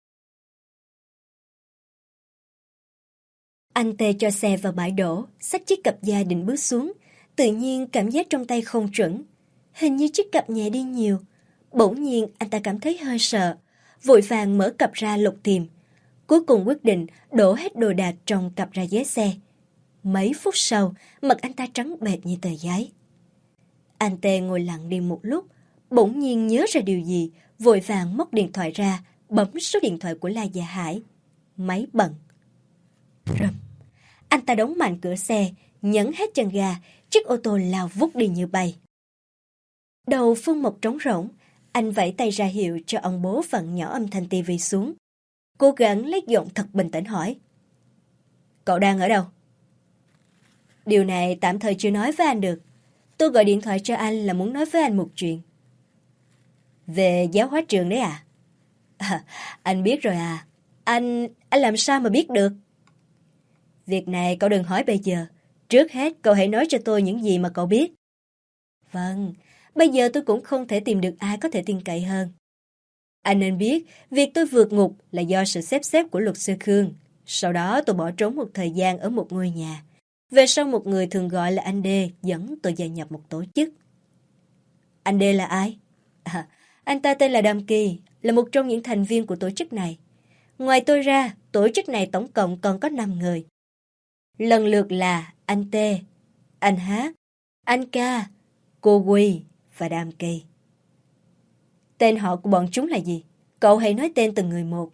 Anh Tê cho xe vào bãi đổ, xách chiếc cặp da định bước xuống. Tự nhiên cảm giác trong tay không chuẩn. Hình như chiếc cặp nhẹ đi nhiều. Bỗng nhiên anh ta cảm thấy hơi sợ. Vội vàng mở cặp ra lục tìm. Cuối cùng quyết định đổ hết đồ đạc trong cặp ra ghế xe. Mấy phút sau, mặt anh ta trắng bệch như tờ giấy. Anh Tê ngồi lặng đi một lúc, bỗng nhiên nhớ ra điều gì, vội vàng móc điện thoại ra, bấm số điện thoại của La Gia Hải. Máy bận. Rầm. Anh ta đóng mạnh cửa xe, nhấn hết chân ga, chiếc ô tô lao vút đi như bay. Đầu Phương Mộc trống rỗng, anh vẫy tay ra hiệu cho ông bố vặn nhỏ âm thanh tivi xuống. Cố gắng lấy giọng thật bình tĩnh hỏi. Cậu đang ở đâu? Điều này tạm thời chưa nói với anh được. Tôi gọi điện thoại cho anh là muốn nói với anh một chuyện. Về giáo hóa trường đấy à? À, anh biết rồi à. Anh, anh làm sao mà biết được? Việc này cậu đừng hỏi bây giờ. Trước hết cậu hãy nói cho tôi những gì mà cậu biết. Vâng, bây giờ tôi cũng không thể tìm được ai có thể tin cậy hơn. Anh nên biết, việc tôi vượt ngục là do sự xếp xếp của luật sư Khương. Sau đó tôi bỏ trốn một thời gian ở một ngôi nhà. Về sau một người thường gọi là anh Đê dẫn tôi gia nhập một tổ chức. Anh Đê là ai? À, anh ta tên là Đam Kỳ, là một trong những thành viên của tổ chức này. Ngoài tôi ra, tổ chức này tổng cộng còn có năm người. Lần lượt là anh T, anh H, anh K, cô Quy và Đam Kỳ. Tên họ của bọn chúng là gì? Cậu hãy nói tên từng người một.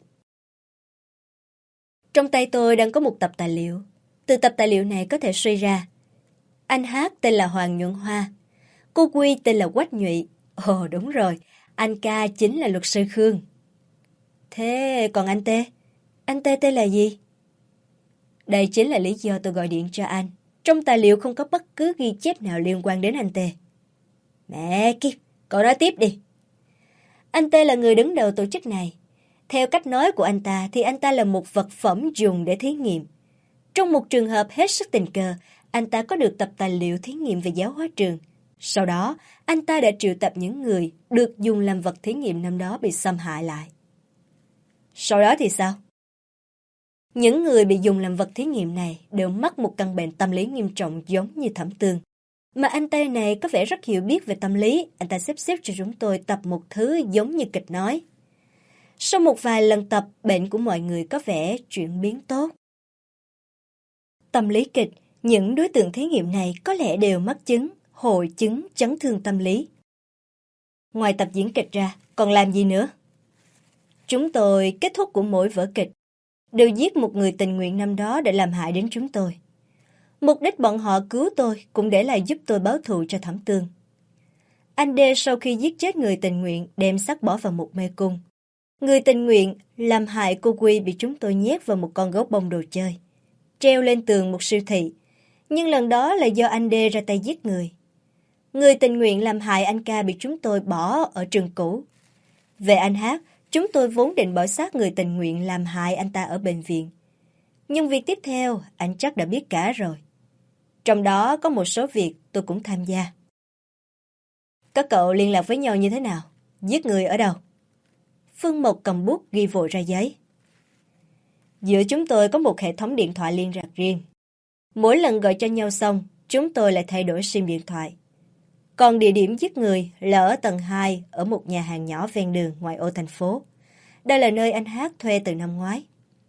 Trong tay tôi đang có một tập tài liệu. Từ tập tài liệu này có thể suy ra. Anh H tên là Hoàng Nhuận Hoa. Cô Quy tên là Quách Nhụy. Ồ đúng rồi, anh K chính là luật sư Khương. Thế còn anh T? Anh T tên là gì? Đây chính là lý do tôi gọi điện cho anh. Trong tài liệu không có bất cứ ghi chép nào liên quan đến anh T. Mẹ kiếp, cậu nói tiếp đi. Anh T là người đứng đầu tổ chức này. Theo cách nói của anh ta thì anh ta là một vật phẩm dùng để thí nghiệm. Trong một trường hợp hết sức tình cờ, anh ta có được tập tài liệu thí nghiệm về giáo hóa trường. Sau đó, anh ta đã triệu tập những người được dùng làm vật thí nghiệm năm đó bị xâm hại lại. Sau đó thì sao? Những người bị dùng làm vật thí nghiệm này đều mắc một căn bệnh tâm lý nghiêm trọng giống như Thẩm Tường. Mà anh Tây này có vẻ rất hiểu biết về tâm lý, anh ta xếp xếp cho chúng tôi tập một thứ giống như kịch nói. Sau một vài lần tập, bệnh của mọi người có vẻ chuyển biến tốt. Tâm lý kịch, những đối tượng thí nghiệm này có lẽ đều mắc chứng, hội chứng chấn thương tâm lý. Ngoài tập diễn kịch ra, còn làm gì nữa? Chúng tôi kết thúc của mỗi vở kịch đều giết một người tình nguyện năm đó để làm hại đến chúng tôi. Mục đích bọn họ cứu tôi cũng để là giúp tôi báo thù cho Thẩm Tường. Anh D sau khi giết chết người tình nguyện đem xác bỏ vào một mê cung. Người tình nguyện làm hại cô Quy bị chúng tôi nhét vào một con gấu bông đồ chơi, treo lên tường một siêu thị. Nhưng lần đó là do anh D ra tay giết người. Người tình nguyện làm hại anh K bị chúng tôi bỏ ở trường cũ. Về anh H, chúng tôi vốn định bỏ xác người tình nguyện làm hại anh ta ở bệnh viện. Nhưng việc tiếp theo, anh chắc đã biết cả rồi. Trong đó có một số việc tôi cũng tham gia. Các cậu liên lạc với nhau như thế nào? Giết người ở đâu? Phương Mộc cầm bút ghi vội ra giấy. Giữa chúng tôi có một hệ thống điện thoại liên lạc riêng. Mỗi lần gọi cho nhau xong, chúng tôi lại thay đổi sim điện thoại. Còn địa điểm giết người là ở tầng hai, ở một nhà hàng nhỏ ven đường ngoài ô thành phố. Đây là nơi anh Hát thuê từ năm ngoái.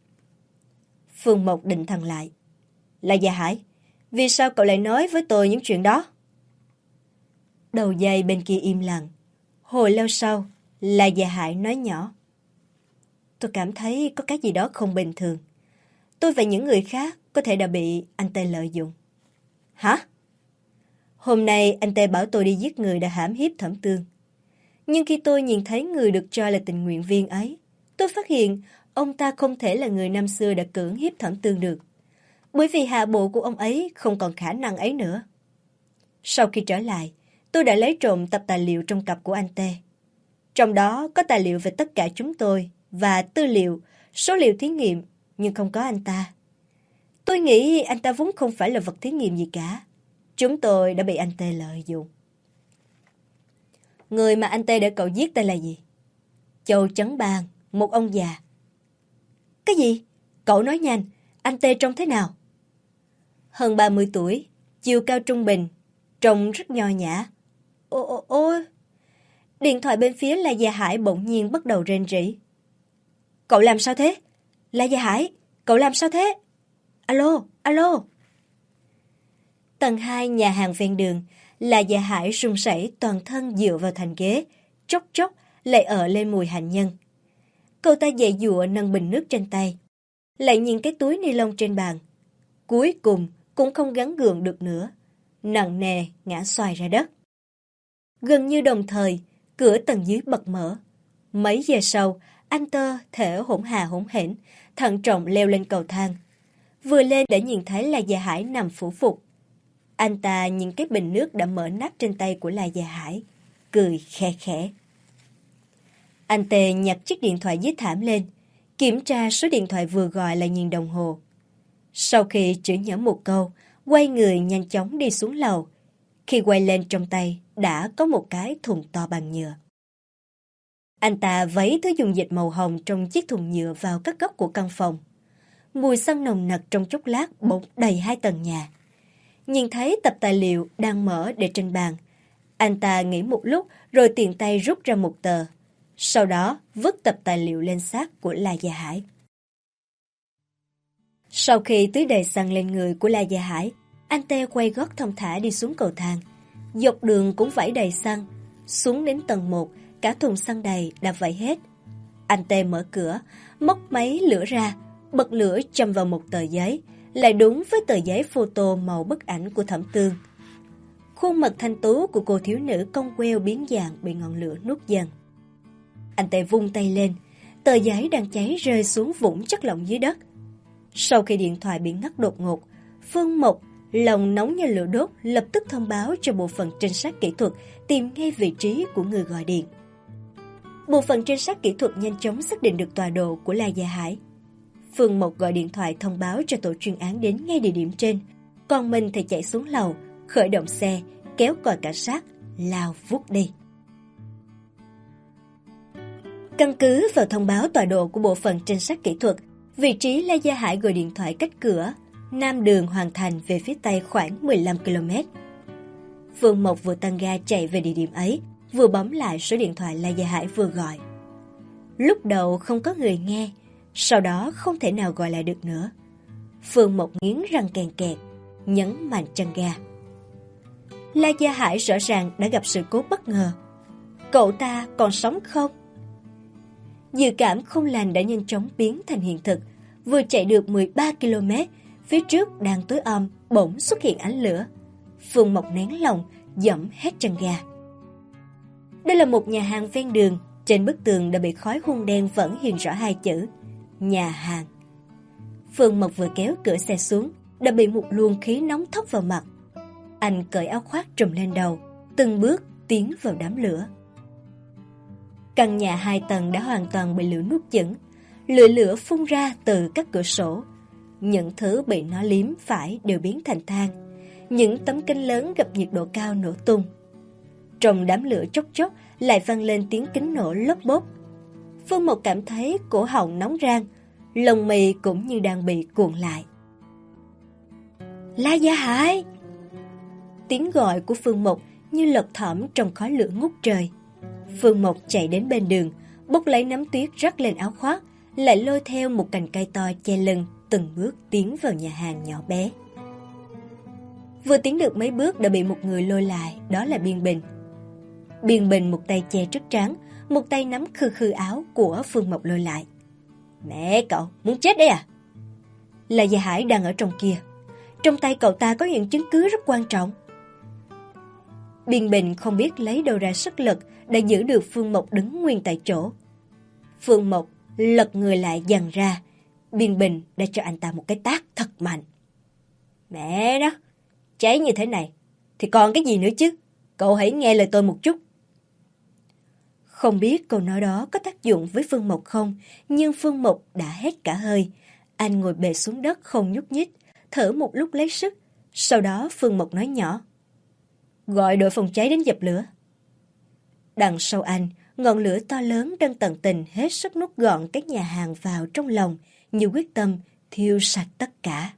Phương Mộc định thần lại. Là Gia Hải, vì sao cậu lại nói với tôi những chuyện đó? Đầu dây bên kia im lặng. Hồi lâu sau, là Gia Hải nói nhỏ. Tôi cảm thấy có cái gì đó không bình thường. Tôi và những người khác có thể đã bị anh Tê lợi dụng. Hả? Hôm nay anh Tê bảo tôi đi giết người đã hãm hiếp Thẩm Tường. Nhưng khi tôi nhìn thấy người được cho là tình nguyện viên ấy, tôi phát hiện ông ta không thể là người năm xưa đã cưỡng hiếp Thẩm Tường được. Bởi vì hạ bộ của ông ấy không còn khả năng ấy nữa. Sau khi trở lại, tôi đã lấy trộm tập tài liệu trong cặp của anh Tê. Trong đó có tài liệu về tất cả chúng tôi và tư liệu, số liệu thí nghiệm, nhưng không có anh ta. Tôi nghĩ anh ta vốn không phải là vật thí nghiệm gì cả. Chúng tôi đã bị anh Tê lợi dụng. Người mà anh Tê để cậu giết tên là gì? Châu Chấn Bang, một ông già. Cái gì? Cậu nói nhanh, anh Tê trông thế nào? Hơn ba mươi tuổi, chiều cao trung bình, trông rất nho nhã. Ô ô ô Điện thoại bên phía La Gia Hải bỗng nhiên bắt đầu rên rỉ. Cậu làm sao thế? La Gia Hải, cậu làm sao thế? Alo, alo. Tầng hai nhà hàng ven đường, La Gia Hải run rẩy toàn thân dựa vào thành ghế, chốc chốc lại ợ lên mùi hành nhân. Cậu ta dậy dụa nâng bình nước trên tay, lại nhìn cái túi ni lông trên bàn. Cuối cùng cũng không gắng gượng được nữa, nặng nề ngã xoài ra đất. Gần như đồng thời, cửa tầng dưới bật mở. Mấy giờ sau, anh Tơ thở hổn hà hổn hển, thận trọng leo lên cầu thang. Vừa lên đã nhìn thấy La Gia Hải nằm phủ phục. Anh ta nhìn cái bình nước đã mở nắp trên tay của La Gia Hải, cười khe khẽ. Anh Tê nhặt chiếc điện thoại dưới thảm lên, kiểm tra số điện thoại vừa gọi là nhìn đồng hồ. Sau khi chửi nhẩm một câu, quay người nhanh chóng đi xuống lầu. Khi quay lên trong tay, đã có một cái thùng to bằng nhựa. Anh ta vấy thứ dung dịch màu hồng trong chiếc thùng nhựa vào các góc của căn phòng. Mùi xăng nồng nặc trong chốc lát bỗng đầy hai tầng nhà. Nhìn thấy tập tài liệu đang mở để trên bàn, anh ta nghĩ một lúc rồi tiện tay rút ra một tờ. Sau đó vứt tập tài liệu lên xác của La Gia Hải. Sau khi tưới đầy xăng lên người của La Gia Hải, anh ta quay gót thong thả đi xuống cầu thang. Dọc đường cũng vẩy đầy xăng. Xuống đến tầng một, cả thùng xăng đầy đã vẩy hết. Anh ta mở cửa, móc máy lửa ra, bật lửa châm vào một tờ giấy, lại đúng với tờ giấy photo màu bức ảnh của Thẩm Tường. Khuôn mặt thanh tú của cô thiếu nữ cong queo biến dạng bị ngọn lửa nuốt dần. Anh ta vung tay lên, tờ giấy đang cháy rơi xuống vũng chất lỏng dưới đất. Sau khi điện thoại bị ngắt đột ngột, Phương Mộc, lòng nóng như lửa đốt, lập tức thông báo cho bộ phận trinh sát kỹ thuật tìm ngay vị trí của người gọi điện. Bộ phận trinh sát kỹ thuật nhanh chóng xác định được tọa độ của La Gia Hải. Phương Mộc gọi điện thoại thông báo cho tổ chuyên án đến ngay địa điểm trên, còn mình thì chạy xuống lầu, khởi động xe, kéo còi cảnh sát, lao vút đi. Căn cứ vào thông báo tọa độ của bộ phận trinh sát kỹ thuật, vị trí La Gia Hải gọi điện thoại cách cửa Nam đường Hoàng Thành về phía tây khoảng mười lăm ki lô mét. Phương Mộc vừa tăng ga chạy về địa điểm ấy, vừa bấm lại số điện thoại La Gia Hải vừa gọi. Lúc đầu không có người nghe, sau đó không thể nào gọi lại được nữa. Phương Mộc nghiến răng kèn kẹt, nhấn mạnh chân ga. La Gia Hải rõ ràng đã gặp sự cố bất ngờ. Cậu ta còn sống không? Dự cảm không lành đã nhanh chóng biến thành hiện thực. Vừa chạy được mười ba ki lô mét, phía trước đang tối om, bỗng xuất hiện ánh lửa. Phương Mộc nén lòng, dẫm hết chân ga. Đây là một nhà hàng ven đường. Trên bức tường đã bị khói hun đen vẫn hiện rõ hai chữ nhà hàng. Phương Mộc vừa kéo cửa xe xuống, đã bị một luồng khí nóng thốc vào mặt. Anh cởi áo khoác trùm lên đầu, từng bước tiến vào đám lửa. Căn nhà hai tầng đã hoàn toàn bị lửa nuốt chửng. Lửa lửa phun ra từ các cửa sổ. Những thứ bị nó liếm phải đều biến thành than. Những tấm kính lớn gặp nhiệt độ cao nổ tung. Trong đám lửa chốc chốc lại vang lên tiếng kính nổ lốp bốp. Phương Mộc cảm thấy cổ họng nóng rang, lông mì cũng như đang bị cuộn lại. La Gia Hải! Tiếng gọi của Phương Mộc như lọt thỏm trong khói lửa ngút trời. Phương Mộc chạy đến bên đường, bốc lấy nắm tuyết rắc lên áo khoác, lại lôi theo một cành cây to che lưng, từng bước tiến vào nhà hàng nhỏ bé. Vừa tiến được mấy bước đã bị một người lôi lại, đó là Biên Bình. Biên Bình một tay che trước trán, một tay nắm khư khư áo của Phương Mộc lôi lại. Mẹ cậu, muốn chết đấy à? La Gia Hải đang ở trong kia. Trong tay cậu ta có những chứng cứ rất quan trọng. Biên Bình không biết lấy đâu ra sức lực đã giữ được Phương Mộc đứng nguyên tại chỗ. Phương Mộc lật người lại giằng ra. Biên Bình đã cho anh ta một cái tát thật mạnh. Mẹ đó, cháy như thế này thì còn cái gì nữa chứ? Cậu hãy nghe lời tôi một chút. Không biết câu nói đó có tác dụng với Phương Mộc không, nhưng Phương Mộc đã hết cả hơi. Anh ngồi bệt xuống đất không nhúc nhích, thở một lúc lấy sức. Sau đó Phương Mộc nói nhỏ. Gọi đội phòng cháy đến dập lửa. Đằng sau anh, ngọn lửa to lớn đang tận tình hết sức nuốt gọn các nhà hàng vào trong lòng, như quyết tâm thiêu sạch tất cả.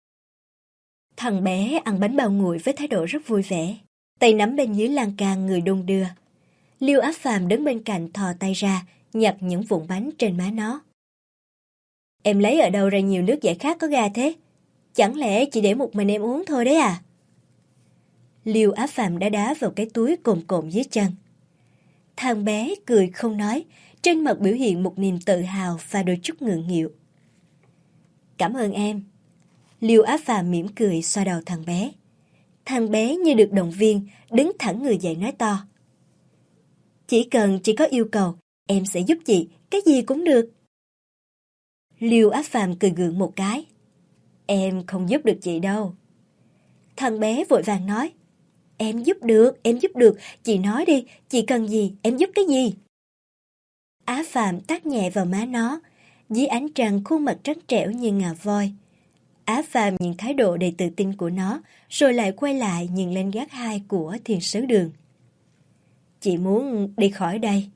Thằng bé ăn bánh bao nguội với thái độ rất vui vẻ, tay nắm bên dưới lan can người đung đưa. Liêu Áp Phàm đứng bên cạnh thò tay ra, nhặt những vụn bánh trên má nó. Em lấy ở đâu ra nhiều nước giải khát có ga thế? Chẳng lẽ chỉ để một mình em uống thôi đấy à? Liêu Áp Phàm đã đá vào cái túi cồn cộn dưới chân. Thằng bé cười không nói, trên mặt biểu hiện một niềm tự hào và đôi chút ngượng nghịu. Cảm ơn em. Liêu Áp Phàm mỉm cười xoa đầu thằng bé. Thằng bé như được động viên, đứng thẳng người dậy nói to. Chỉ cần chị có yêu cầu, em sẽ giúp chị, cái gì cũng được. Liêu Áp Phàm cười gượng một cái. Em không giúp được chị đâu. Thằng bé vội vàng nói. Em giúp được, em giúp được, chị nói đi, chị cần gì, em giúp cái gì? Á Phàm tát nhẹ vào má nó, dưới ánh trăng khuôn mặt trắng trẻo như ngà voi. Á Phàm nhìn thái độ đầy tự tin của nó, rồi lại quay lại nhìn lên gác hai của Thiên Sứ Đường. Chị muốn đi khỏi đây.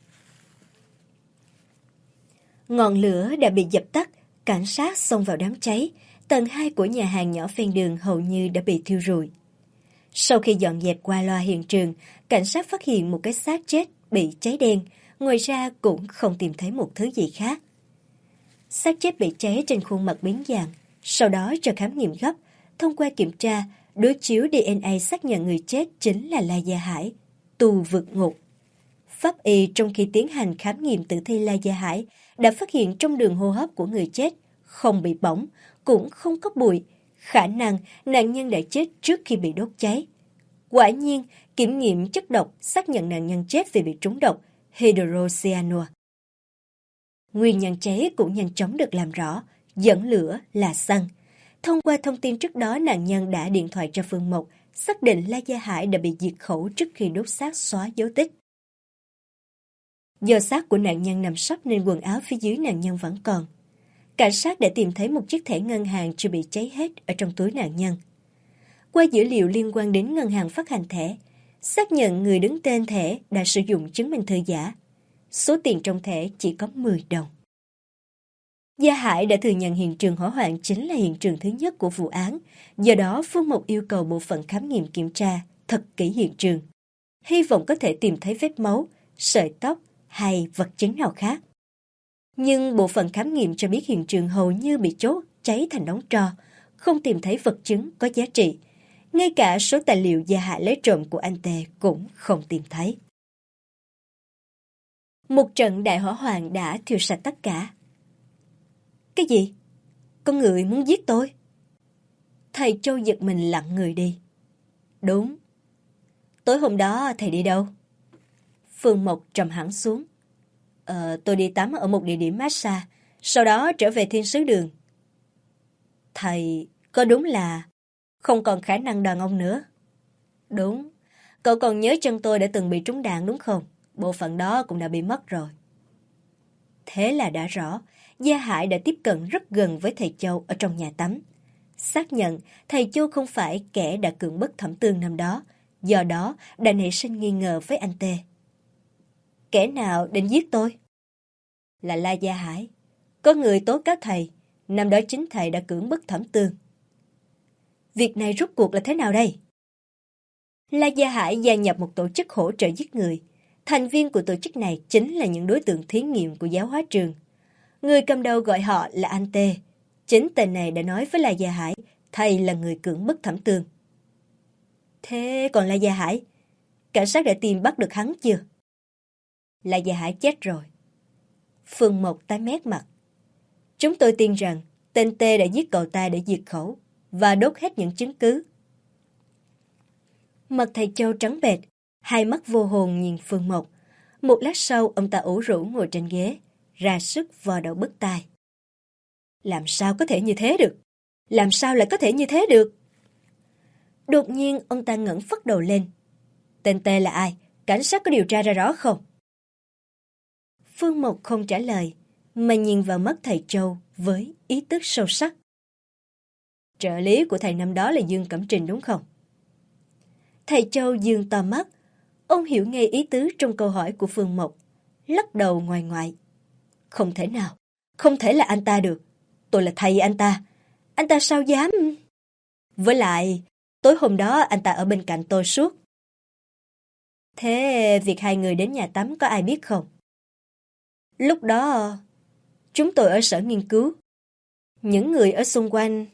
Ngọn lửa đã bị dập tắt, cảnh sát xông vào đám cháy, tầng hai của nhà hàng nhỏ ven đường hầu như đã bị thiêu rụi. Sau khi dọn dẹp qua loa hiện trường, cảnh sát phát hiện một cái xác chết bị cháy đen, ngoài ra cũng không tìm thấy một thứ gì khác. Xác chết bị cháy trên khuôn mặt biến dạng, sau đó cho khám nghiệm gấp, thông qua kiểm tra, đối chiếu đê en a xác nhận người chết chính là La Gia Hải, tù vượt ngục. Pháp y trong khi tiến hành khám nghiệm tử thi La Gia Hải đã phát hiện trong đường hô hấp của người chết không bị bỏng, cũng không có bụi, khả năng nạn nhân đã chết trước khi bị đốt cháy. Quả nhiên, kiểm nghiệm chất độc xác nhận nạn nhân chết vì bị trúng độc hydrocyanua. Nguyên nhân cháy cũng nhanh chóng được làm rõ, dẫn lửa là xăng. Thông qua thông tin trước đó nạn nhân đã điện thoại cho Phương Mộc, xác định La Gia Hải đã bị diệt khẩu trước khi đốt xác xóa dấu tích. Do xác của nạn nhân nằm sấp nên quần áo phía dưới nạn nhân vẫn còn. Cảnh sát đã tìm thấy một chiếc thẻ ngân hàng chưa bị cháy hết ở trong túi nạn nhân. Qua dữ liệu liên quan đến ngân hàng phát hành thẻ, xác nhận người đứng tên thẻ đã sử dụng chứng minh thư giả. Số tiền trong thẻ chỉ có mười đồng. Gia Hải đã thừa nhận hiện trường hỏa hoạn chính là hiện trường thứ nhất của vụ án, do đó Phương Mộc yêu cầu bộ phận khám nghiệm kiểm tra thật kỹ hiện trường. Hy vọng có thể tìm thấy vết máu, sợi tóc hay vật chứng nào khác. Nhưng bộ phận khám nghiệm cho biết hiện trường hầu như bị chốt, cháy thành đống tro, không tìm thấy vật chứng có giá trị. Ngay cả số tài liệu Gia Hải lấy trộm của anh Tề cũng không tìm thấy. Một trận đại hỏa hoạn đã thiêu sạch tất cả. Cái gì? Con người muốn giết tôi? Thầy Châu giật mình lặng người đi. Đúng. Tối hôm đó thầy đi đâu? Phương Mộc trầm hẳn xuống. Ờ, tôi đi tắm ở một địa điểm massage, sau đó trở về Thiên Sứ Đường. Thầy, có đúng là không còn khả năng đàn ông nữa? Đúng. Cậu còn nhớ chân tôi đã từng bị trúng đạn đúng không? Bộ phận đó cũng đã bị mất rồi. Thế là đã rõ, Gia Hải đã tiếp cận rất gần với thầy Châu ở trong nhà tắm. Xác nhận thầy Châu không phải kẻ đã cưỡng bức Thẩm Tương năm đó, do đó đã nảy sinh nghi ngờ với anh Tê. Kẻ nào định giết tôi? Là La Gia Hải. Có người tố cáo thầy, năm đó chính thầy đã cưỡng bức Thẩm Tương. Việc này rốt cuộc là thế nào đây? La Gia Hải gia nhập một tổ chức hỗ trợ giết người. Thành viên của tổ chức này chính là những đối tượng thí nghiệm của giáo hóa trường. Người cầm đầu gọi họ là anh Tê. Chính tên này đã nói với La Gia Hải, thầy là người cưỡng bức Thẩm Tương. Thế còn La Gia Hải, cảnh sát đã tìm bắt được hắn chưa? La Gia Hải chết rồi. Phương Mộc tái mét mặt. Chúng tôi tin rằng tên Tê đã giết cậu ta để diệt khẩu và đốt hết những chứng cứ. Mặt thầy Châu trắng bệch, hai mắt vô hồn nhìn Phương Mộc. Một lát sau ông ta ủ rũ ngồi trên ghế, ra sức vò đầu bứt tai. Làm sao có thể như thế được? Làm sao lại có thể như thế được? Đột nhiên ông ta ngẩng phất đầu lên. Tên Tê là ai? Cảnh sát có điều tra ra rõ không? Phương Mộc không trả lời, mà nhìn vào mắt thầy Châu với ý tức sâu sắc. Trợ lý của thầy năm đó là Dương Cẩm Trình đúng không? Thầy Châu dương to mắt. Ông hiểu ngay ý tứ trong câu hỏi của Phương Mộc, lắc đầu ngoài ngoại. Không thể nào, không thể là anh ta được. Tôi là thầy anh ta. Anh ta sao dám? Với lại, tối hôm đó anh ta ở bên cạnh tôi suốt. Thế việc hai người đến nhà tắm có ai biết không? Lúc đó, chúng tôi ở sở nghiên cứu. Những người ở xung quanh...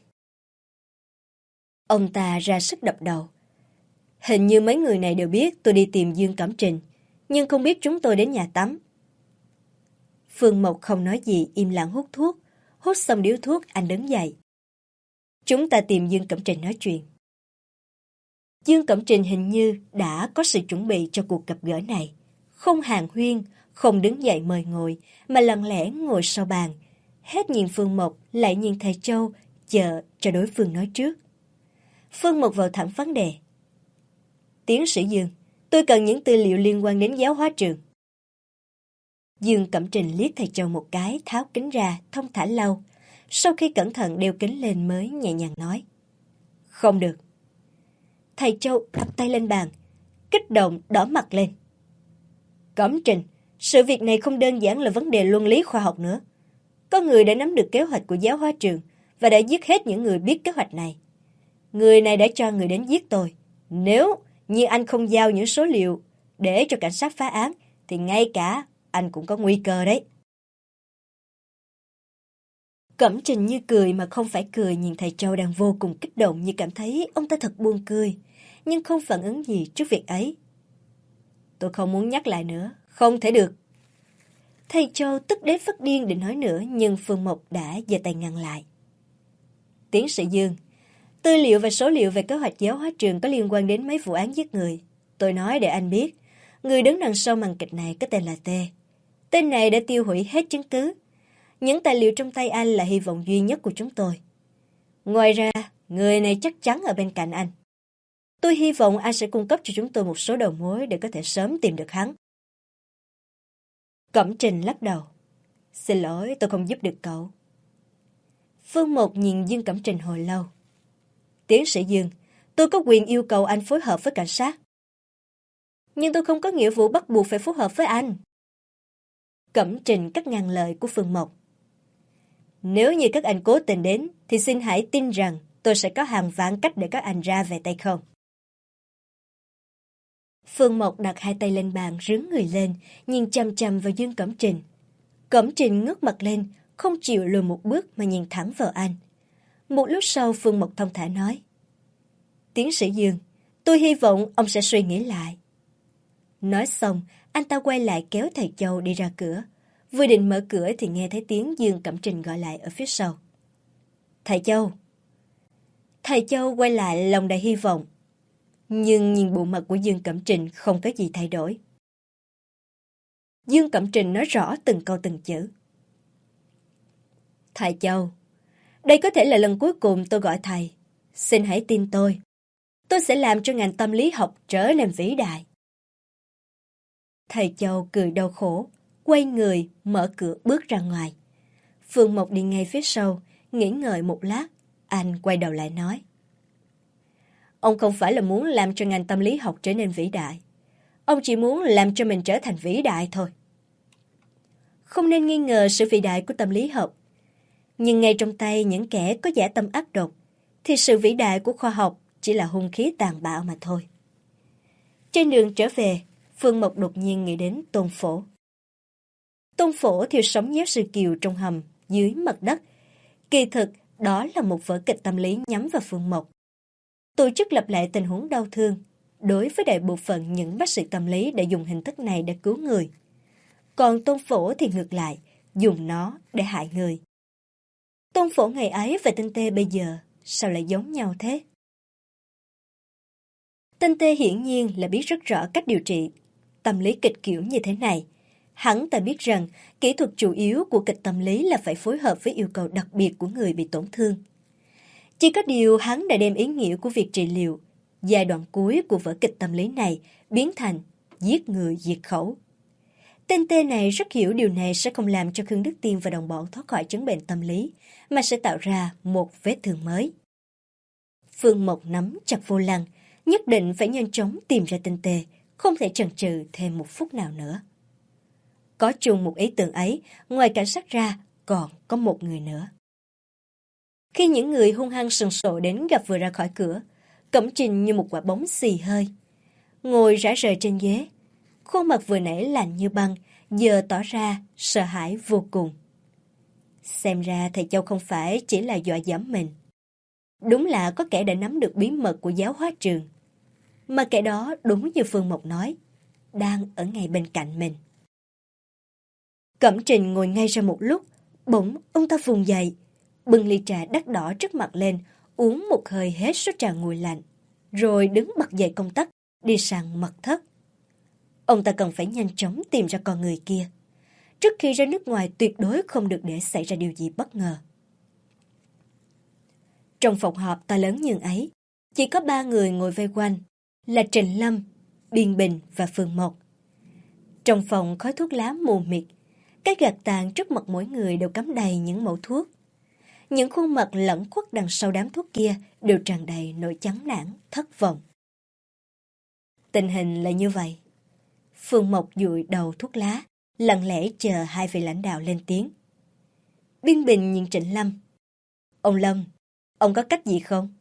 Ông ta ra sức đập đầu. Hình như mấy người này đều biết tôi đi tìm Dương Cẩm Trình, nhưng không biết chúng tôi đến nhà tắm. Phương Mộc không nói gì, im lặng hút thuốc. Hút xong điếu thuốc, anh đứng dậy. Chúng ta tìm Dương Cẩm Trình nói chuyện. Dương Cẩm Trình hình như đã có sự chuẩn bị cho cuộc gặp gỡ này. Không hàn huyên, không đứng dậy mời ngồi, mà lặng lẽ ngồi sau bàn. Hết nhìn Phương Mộc, lại nhìn thầy Châu, chờ cho đối phương nói trước. Phương Mộc vào thẳng vấn đề. Tiến sĩ Dương, tôi cần những tư liệu liên quan đến giáo hóa trường. Dương Cẩm Trình liếc thầy Châu một cái, tháo kính ra, thông thả lau. Sau khi cẩn thận đeo kính lên mới nhẹ nhàng nói. Không được. Thầy Châu đập tay lên bàn, kích động đỏ mặt lên. Cẩm Trình, sự việc này không đơn giản là vấn đề luân lý khoa học nữa. Có người đã nắm được kế hoạch của giáo hóa trường và đã giết hết những người biết kế hoạch này. Người này đã cho người đến giết tôi. Nếu như anh không giao những số liệu để cho cảnh sát phá án, thì ngay cả anh cũng có nguy cơ đấy. Cẩm Trình như cười mà không phải cười, nhìn thầy Châu đang vô cùng kích động, như cảm thấy ông ta thật buồn cười, nhưng không phản ứng gì trước việc ấy. Tôi không muốn nhắc lại nữa, không thể được. Thầy Châu tức đến phát điên định nói nữa, nhưng Phương Mộc đã giơ tay ngăn lại. Tiến sĩ Dương, tư liệu và số liệu về kế hoạch giáo hóa trường có liên quan đến mấy vụ án giết người. Tôi nói để anh biết, người đứng đằng sau màn kịch này có tên là T. Tên này đã tiêu hủy hết chứng cứ. Những tài liệu trong tay anh là hy vọng duy nhất của chúng tôi. Ngoài ra, người này chắc chắn ở bên cạnh anh. Tôi hy vọng anh sẽ cung cấp cho chúng tôi một số đầu mối để có thể sớm tìm được hắn. Cẩm Trình lắc đầu. Xin lỗi, tôi không giúp được cậu. Phương Mộc nhìn Dương Cẩm Trình hồi lâu. Tiến sĩ Dương, tôi có quyền yêu cầu anh phối hợp với cảnh sát. Nhưng tôi không có nghĩa vụ bắt buộc phải phối hợp với anh. Cẩm Trình cắt ngang lời của Phương Mộc. Nếu như các anh cố tình đến, thì xin hãy tin rằng tôi sẽ có hàng vạn cách để các anh ra về tay không. Phương Mộc đặt hai tay lên bàn, rướn người lên, nhìn chằm chằm vào Dương Cẩm Trình. Cẩm Trình ngước mặt lên, không chịu lùi một bước mà nhìn thẳng vào anh. Một lúc sau Phương Mộc thong thả nói. Tiến sĩ Dương, tôi hy vọng ông sẽ suy nghĩ lại. Nói xong, anh ta quay lại kéo thầy Châu đi ra cửa. Vừa định mở cửa thì nghe thấy tiếng Dương Cẩm Trình gọi lại ở phía sau. Thầy Châu. Thầy Châu quay lại lòng đầy hy vọng. Nhưng nhìn bộ mặt của Dương Cẩm Trình không có gì thay đổi. Dương Cẩm Trình nói rõ từng câu từng chữ. Thầy Châu, đây có thể là lần cuối cùng tôi gọi thầy. Xin hãy tin tôi. Tôi sẽ làm cho ngành tâm lý học trở nên vĩ đại. Thầy Châu cười đau khổ, quay người, mở cửa bước ra ngoài. Phương Mộc đi ngay phía sau, nghĩ ngợi một lát, anh quay đầu lại nói. Ông không phải là muốn làm cho ngành tâm lý học trở nên vĩ đại. Ông chỉ muốn làm cho mình trở thành vĩ đại thôi. Không nên nghi ngờ sự vĩ đại của tâm lý học. Nhưng ngay trong tay những kẻ có dã tâm ác độc, thì sự vĩ đại của khoa học chỉ là hung khí tàn bạo mà thôi. Trên đường trở về, Phương Mộc đột nhiên nghĩ đến Tôn Phổ. Tôn Phổ thiêu sống giáo sư Kiều trong hầm, dưới mặt đất. Kỳ thực, đó là một vở kịch tâm lý nhắm vào Phương Mộc. Tổ chức lặp lại tình huống đau thương, đối với đại bộ phận những bác sĩ tâm lý đã dùng hình thức này để cứu người. Còn Tôn Phổ thì ngược lại, dùng nó để hại người. Tôn Phổ ngày ấy và Tinh Tê bây giờ, sao lại giống nhau thế? Tinh Tê hiển nhiên là biết rất rõ cách điều trị tâm lý kịch kiểu như thế này. Hắn ta biết rằng kỹ thuật chủ yếu của kịch tâm lý là phải phối hợp với yêu cầu đặc biệt của người bị tổn thương. Chỉ có điều hắn đã đem ý nghĩa của việc trị liệu, giai đoạn cuối của vở kịch tâm lý này biến thành giết người diệt khẩu. Tên Tê này rất hiểu điều này sẽ không làm cho Khương Đức Tiên và đồng bọn thoát khỏi chứng bệnh tâm lý, mà sẽ tạo ra một vết thương mới. Phương Mộc nắm chặt vô lăng, nhất định phải nhanh chóng tìm ra tên Tê, không thể chần chừ thêm một phút nào nữa. Có chung một ý tưởng ấy, ngoài cảnh sát ra, còn có một người nữa. Khi những người hung hăng sừng sộ đến gặp vừa ra khỏi cửa, Cẩm Trình như một quả bóng xì hơi. Ngồi rã rời trên ghế, khuôn mặt vừa nãy lạnh như băng, giờ tỏ ra sợ hãi vô cùng. Xem ra thầy Châu không phải chỉ là dọa dẫm mình. Đúng là có kẻ đã nắm được bí mật của giáo hóa trường. Mà kẻ đó đúng như Phương Mộc nói, đang ở ngay bên cạnh mình. Cẩm Trình ngồi ngay ra một lúc, bỗng ông ta vùng dậy, bưng ly trà đắt đỏ trước mặt lên, uống một hơi hết số trà nguội lạnh, rồi đứng bật dậy công tắc, đi sang mật thất. Ông ta cần phải nhanh chóng tìm ra con người kia. Trước khi ra nước ngoài tuyệt đối không được để xảy ra điều gì bất ngờ. Trong phòng họp to lớn như ấy, chỉ có ba người ngồi vây quanh, là Trịnh Lâm, Biên Bình và Phương Mộc. Trong phòng khói thuốc lá mù mịt, các gạt tàn trước mặt mỗi người đều cắm đầy những mẩu thuốc. Những khuôn mặt lẫn khuất đằng sau đám thuốc kia đều tràn đầy nỗi chán nản, thất vọng. Tình hình là như vậy. Phương Mộc dụi đầu thuốc lá, lặng lẽ chờ hai vị lãnh đạo lên tiếng. Biên Bình nhìn Trịnh Lâm. Ông Lâm, ông có cách gì không?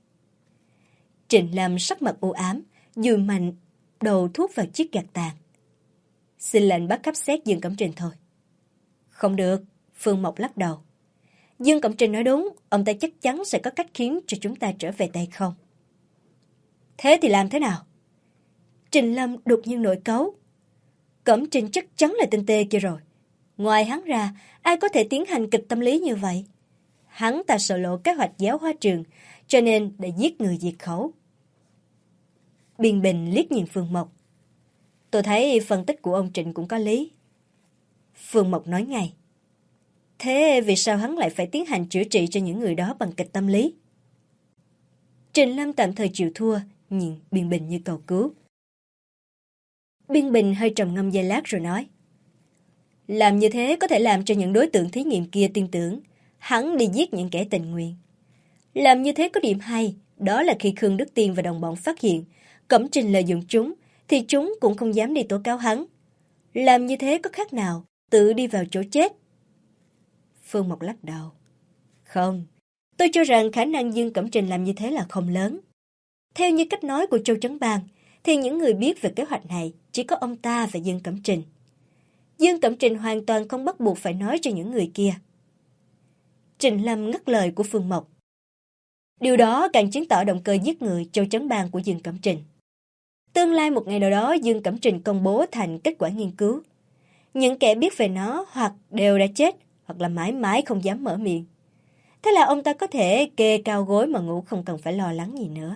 Trịnh Lâm sắc mặt u ám, dùi mạnh đầu thuốc vào chiếc gạt tàn. xin lệnh bắt khám xét Dương Cẩm Trình thôi. Không được, Phương Mộc lắc đầu. Dương Cẩm Trình nói đúng, ông ta chắc chắn sẽ có cách khiến cho chúng ta trở về tay không. Thế thì làm thế nào? Trình Lâm đột nhiên nổi cáu. Cẩm Trình chắc chắn là tên tê kia rồi. Ngoài hắn ra, ai có thể tiến hành kịch tâm lý như vậy? Hắn ta sợ lộ kế hoạch giáo hóa trường, cho nên đã giết người diệt khẩu. Biên Bình liếc nhìn Phương Mộc. Tôi thấy phân tích của ông Trịnh cũng có lý. Phương Mộc nói ngay. Thế vì sao hắn lại phải tiến hành chữa trị cho những người đó bằng kịch tâm lý? Trình Lâm tạm thời chịu thua, nhìn Biên Bình như cầu cứu. Biên Bình hơi trầm ngâm giây lát rồi nói. Làm như thế có thể làm cho những đối tượng thí nghiệm kia tin tưởng hắn đi giết những kẻ tình nguyện. Làm như thế có điểm hay, đó là khi Khương Đức Tiên và đồng bọn phát hiện Cẩm Trình lợi dụng chúng, thì chúng cũng không dám đi tố cáo hắn. Làm như thế có khác nào tự đi vào chỗ chết? Phương Mộc lắc đầu. Không, tôi cho rằng khả năng Dương Cẩm Trình làm như thế là không lớn. Theo như cách nói của Châu Chấn Bang, thì những người biết về kế hoạch này chỉ có ông ta và Dương Cẩm Trình. Dương Cẩm Trình hoàn toàn không bắt buộc phải nói cho những người kia. Trình Lâm ngắt lời của Phương Mộc. Điều đó càng chứng tỏ động cơ giết người Châu Chấn Bang của Dương Cẩm Trình. Tương lai một ngày nào đó Dương Cẩm Trình công bố thành kết quả nghiên cứu. Những kẻ biết về nó hoặc đều đã chết, hoặc là mãi mãi không dám mở miệng. Thế là ông ta có thể kê cao gối mà ngủ, không cần phải lo lắng gì nữa.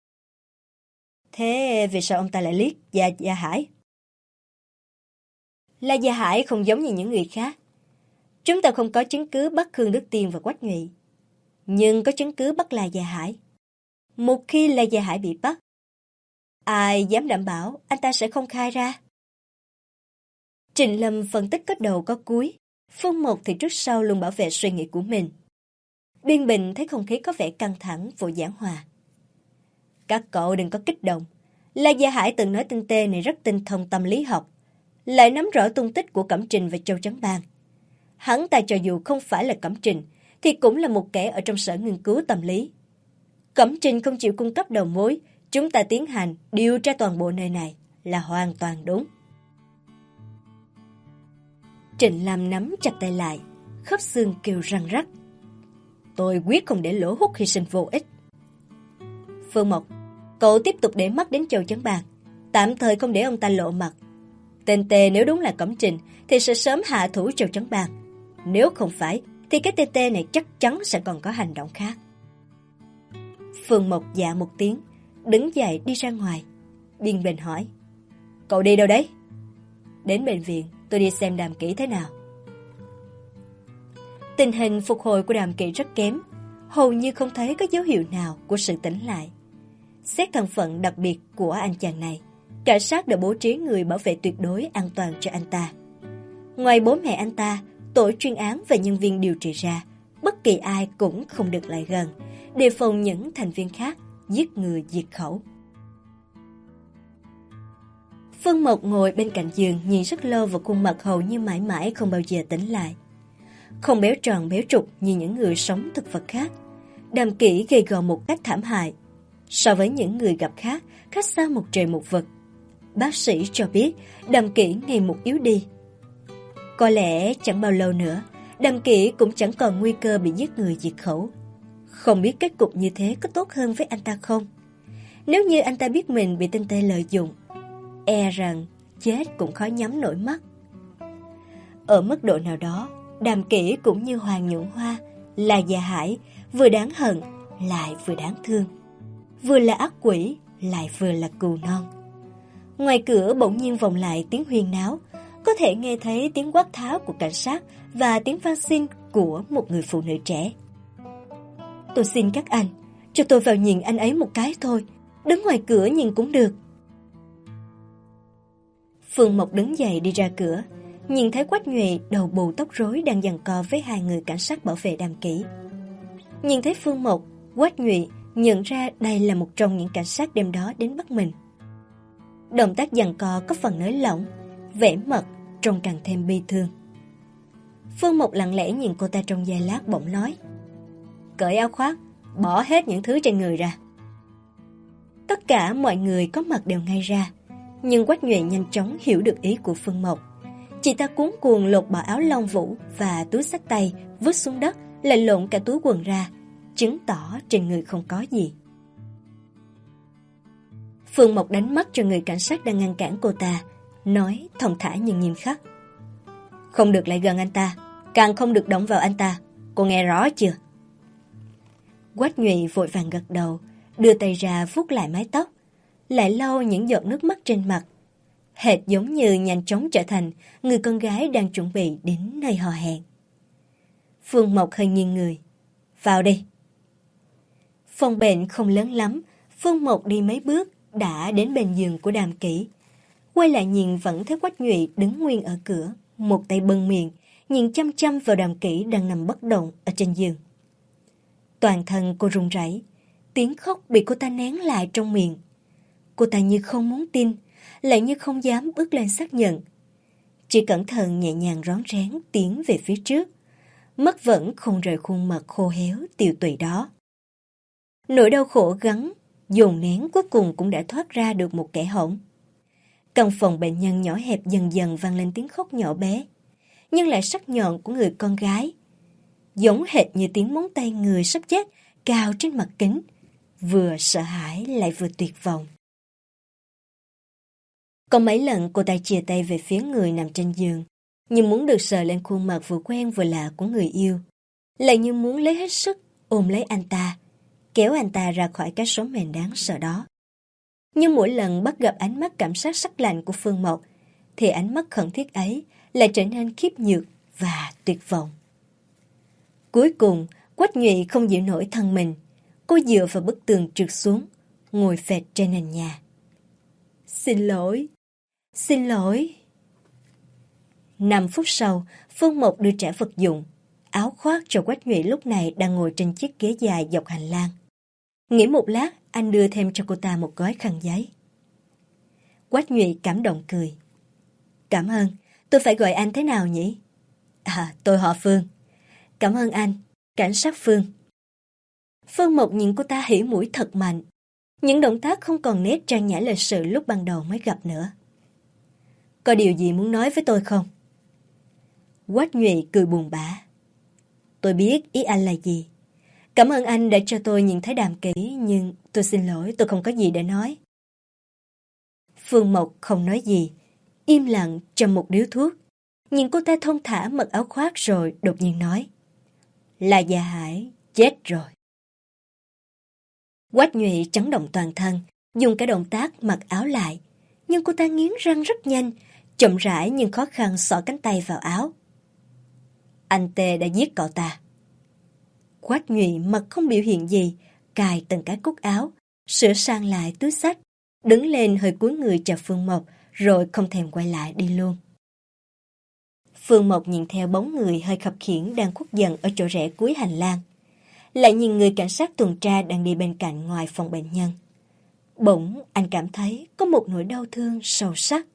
Thế vì sao ông ta lại liếc Gia Gia Hải? Là Gia Hải không giống như những người khác. Chúng ta không có chứng cứ bắt Khương Đức Tiên và Quách Nhụy, nhưng có chứng cứ bắt La Gia Hải. Một khi La Gia Hải bị bắt, ai dám đảm bảo anh ta sẽ không khai ra? Trình Lâm phân tích có đầu có cuối, Phương Mộc thì trước sau luôn bảo vệ suy nghĩ của mình. Biên Bình thấy không khí có vẻ căng thẳng, vội giảng hòa. Các cậu đừng có kích động. La Gia Hải từng nói tên tê này rất tinh thông tâm lý học, lại nắm rõ tung tích của Cẩm Trình và Châu Chấn Bang. Hắn ta cho dù không phải là Cẩm Trình, thì cũng là một kẻ ở trong sở nghiên cứu tâm lý. Cẩm Trình không chịu cung cấp đầu mối, chúng ta tiến hành điều tra toàn bộ nơi này là hoàn toàn đúng. Trịnh Lam nắm chặt tay lại, khớp xương kêu răng rắc. Tôi quyết không để lỗ hút hy sinh vô ích. Phương Mộc, cậu tiếp tục để mắt đến Châu Chấn Bang, tạm thời không để ông ta lộ mặt. Tên tê nếu đúng là Cẩm Trình thì sẽ sớm hạ thủ Châu Chấn Bang. Nếu không phải thì cái tê tê này chắc chắn sẽ còn có hành động khác. Phương Mộc dạ một tiếng, đứng dậy đi ra ngoài. Biên Bình hỏi, cậu đi đâu đấy? Đến bệnh viện, tôi đi xem Đàm Kỷ thế nào. Tình hình phục hồi của Đàm Kỷ rất kém, hầu như không thấy có dấu hiệu nào của sự tỉnh lại. Xét thân phận đặc biệt của anh chàng này, cảnh sát đã bố trí người bảo vệ tuyệt đối an toàn cho anh ta. Ngoài bố mẹ anh ta, tổ chuyên án và nhân viên điều trị ra, bất kỳ ai cũng không được lại gần, đề phòng những thành viên khác giết người diệt khẩu. Phương Mộc ngồi bên cạnh giường nhìn rất lâu vào khuôn mặt hầu như mãi mãi không bao giờ tỉnh lại. Không béo tròn béo trục như những người sống thực vật khác. Đàm Kỷ gầy gò một cách thảm hại. So với những người gặp khác, khác xa một trời một vực. Bác sĩ cho biết Đàm Kỷ ngày một yếu đi. Có lẽ chẳng bao lâu nữa, Đàm Kỷ cũng chẳng còn nguy cơ bị giết người diệt khẩu. Không biết kết cục như thế có tốt hơn với anh ta không? Nếu như anh ta biết mình bị tên tê lợi dụng, e rằng chết cũng khó nhắm nổi mắt. Ở mức độ nào đó, Đàm Kỷ cũng như Hoàng Nhuận Hoa, là Gia Hải, vừa đáng hận lại vừa đáng thương, vừa là ác quỷ lại vừa là cừu non. Ngoài cửa bỗng nhiên vọng lại tiếng huyên náo, có thể nghe thấy tiếng quát tháo của cảnh sát và tiếng van xin của một người phụ nữ trẻ. Tôi xin các anh, cho tôi vào nhìn anh ấy một cái thôi, đứng ngoài cửa nhìn cũng được. Phương Mộc đứng dậy đi ra cửa, nhìn thấy Quách Nhuệ đầu bù tóc rối đang giằng co với hai người cảnh sát bảo vệ Đàm Kỷ. Nhìn thấy Phương Mộc, Quách Nhuệ nhận ra đây là một trong những cảnh sát đêm đó đến bắt mình. Động tác giằng co có phần nới lỏng, vẻ mặt trông càng thêm bi thương. Phương Mộc lặng lẽ nhìn cô ta trong giây lát bỗng nói, cởi áo khoác, bỏ hết những thứ trên người ra. Tất cả mọi người có mặt đều ngay ra, Nhưng Quách Nhuệ nhanh chóng hiểu được ý của Phương Mộc. Chị ta cuống cuồng lột bỏ áo lông vũ và túi xách tay, vứt xuống đất, lại lộn cả túi quần ra, chứng tỏ trên người không có gì. Phương Mộc đánh mắt cho người cảnh sát đang ngăn cản cô ta, nói thong thả nhưng nghiêm khắc. Không được lại gần anh ta, càng không được động vào anh ta, cô nghe rõ chưa? Quách Nhuệ vội vàng gật đầu, đưa tay ra vuốt lại mái tóc, lại lau những giọt nước mắt trên mặt, hệt giống như nhanh chóng trở thành người con gái đang chuẩn bị đến nơi hò hẹn. Phương Mộc hơi nghiêng người. Vào đi. Phòng bệnh không lớn lắm, Phương Mộc đi mấy bước đã đến bên giường của Đàm Kỷ. Quay lại nhìn vẫn thấy Quách Nhuệ đứng nguyên ở cửa, một tay bưng miệng, nhìn chăm chăm vào Đàm Kỷ đang nằm bất động ở trên giường. Toàn thân cô run rẩy, tiếng khóc bị cô ta nén lại trong miệng. Cô ta như không muốn tin, lại như không dám bước lên xác nhận. Chỉ cẩn thận nhẹ nhàng rón rén tiến về phía trước, mắt vẫn không rời khuôn mặt khô héo tiều tụy đó. Nỗi đau khổ gắng, dồn nén cuối cùng cũng đã thoát ra được một kẽ hổng. Căn phòng bệnh nhân nhỏ hẹp dần dần vang lên tiếng khóc nhỏ bé, nhưng lại sắc nhọn của người con gái, giống hệt như tiếng móng tay người sắp chết cao trên mặt kính, vừa sợ hãi lại vừa tuyệt vọng. Có mấy lần cô ta chìa tay về phía người nằm trên giường, như muốn được sờ lên khuôn mặt vừa quen vừa lạ của người yêu, lại như muốn lấy hết sức ôm lấy anh ta, kéo anh ta ra khỏi cái số mền đáng sợ đó. Nhưng mỗi lần bắt gặp ánh mắt cảm giác sắc lạnh của Phương Mộc, thì ánh mắt khẩn thiết ấy lại trở nên khiếp nhược và tuyệt vọng. Cuối cùng, Quách Nhuệ không chịu nổi thân mình, cô dựa vào bức tường trượt xuống, ngồi phệt trên nền nhà. Xin lỗi, xin lỗi. Năm phút sau, Phương Mộc đưa trả vật dụng, áo khoác cho Quách Nhuệ lúc này đang ngồi trên chiếc ghế dài dọc hành lang. Nghĩ một lát, anh đưa thêm cho cô ta một gói khăn giấy. Quách Nhuệ cảm động cười. Cảm ơn, tôi phải gọi anh thế nào nhỉ? À, tôi họ Phương. Cảm ơn anh, cảnh sát Phương. Phương Mộc nhìn cô ta hỉ mũi thật mạnh. Những động tác không còn nét trang nhã lịch sự lúc ban đầu mới gặp nữa. Có điều gì muốn nói với tôi không? Quách Nhuệ cười buồn bã. Tôi biết ý anh là gì. Cảm ơn anh đã cho tôi nhìn thấy Đàm Kỷ, nhưng tôi xin lỗi, tôi không có gì để nói. Phương Mộc không nói gì, im lặng châm một điếu thuốc. Nhìn cô ta thong thả mặc áo khoác rồi đột nhiên nói. Là Dạ Hải chết rồi. Quách Nhuệ chấn động toàn thân, dùng cả động tác mặc áo lại. Nhưng cô ta nghiến răng rất nhanh, chậm rãi nhưng khó khăn xỏ cánh tay vào áo. Anh Tê đã giết cậu ta. Quách Nhuệ mặt không biểu hiện gì, cài từng cái cúc áo, sửa sang lại túi xách, đứng lên hơi cúi người chào Phương Mộc, rồi không thèm quay lại đi luôn. Phương Mộc nhìn theo bóng người hơi khập khiễng đang khuất dần ở chỗ rẽ cuối hành lang, lại nhìn người cảnh sát tuần tra đang đi bên cạnh ngoài phòng bệnh nhân. Bỗng anh cảm thấy có một nỗi đau thương sâu sắc.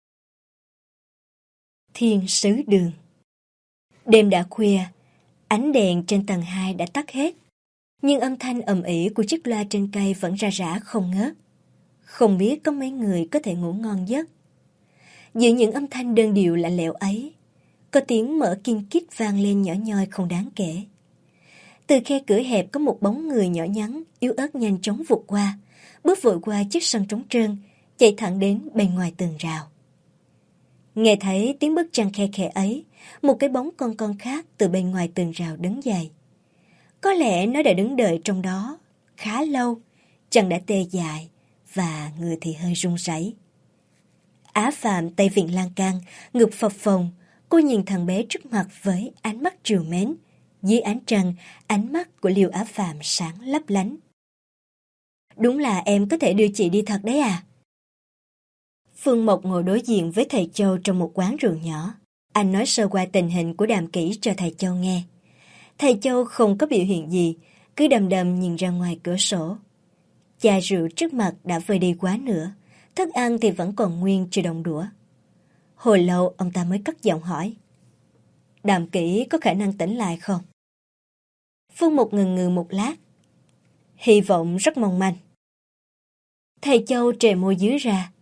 Thiên sứ đường. Đêm đã khuya, ánh đèn trên tầng hai đã tắt hết, nhưng âm thanh ầm ĩ của chiếc loa trên cây vẫn rà rả không ngớt. Không biết có mấy người có thể ngủ ngon giấc. Giữa những âm thanh đơn điệu lạnh lẽo ấy, có tiếng mở kim kít vang lên nhỏ nhoi không đáng kể. Từ khe cửa hẹp có một bóng người nhỏ nhắn, yếu ớt nhanh chóng vụt qua, bước vội qua chiếc sân trống trơn, chạy thẳng đến bên ngoài tường rào. Nghe thấy tiếng bước chân khe khẽ ấy, một cái bóng con con khác từ bên ngoài tường rào đứng dậy. Có lẽ nó đã đứng đợi trong đó khá lâu, chân đã tê dại và người thì hơi run rẩy. Á Phạm tay vịn lan can, ngực phập phồng, cô nhìn thằng bé trước mặt với ánh mắt trìu mến. Dưới ánh trăng, ánh mắt của Liêu Á Phạm sáng lấp lánh. Đúng là em có thể đưa chị đi thật đấy à? Phương Mộc ngồi đối diện với thầy Châu trong một quán rượu nhỏ. Anh nói sơ qua tình hình của Đàm Kỷ cho thầy Châu nghe. Thầy Châu không có biểu hiện gì, cứ đăm đăm nhìn ra ngoài cửa sổ. Chai rượu trước mặt đã vơi đi quá nửa, thức ăn thì vẫn còn nguyên chưa động đũa. Hồi lâu ông ta mới cất giọng hỏi. Đàm Kỷ có khả năng tỉnh lại không? Phương Mộc ngần ngừ một lát. Hy vọng rất mong manh. Thầy Châu trề môi dưới ra.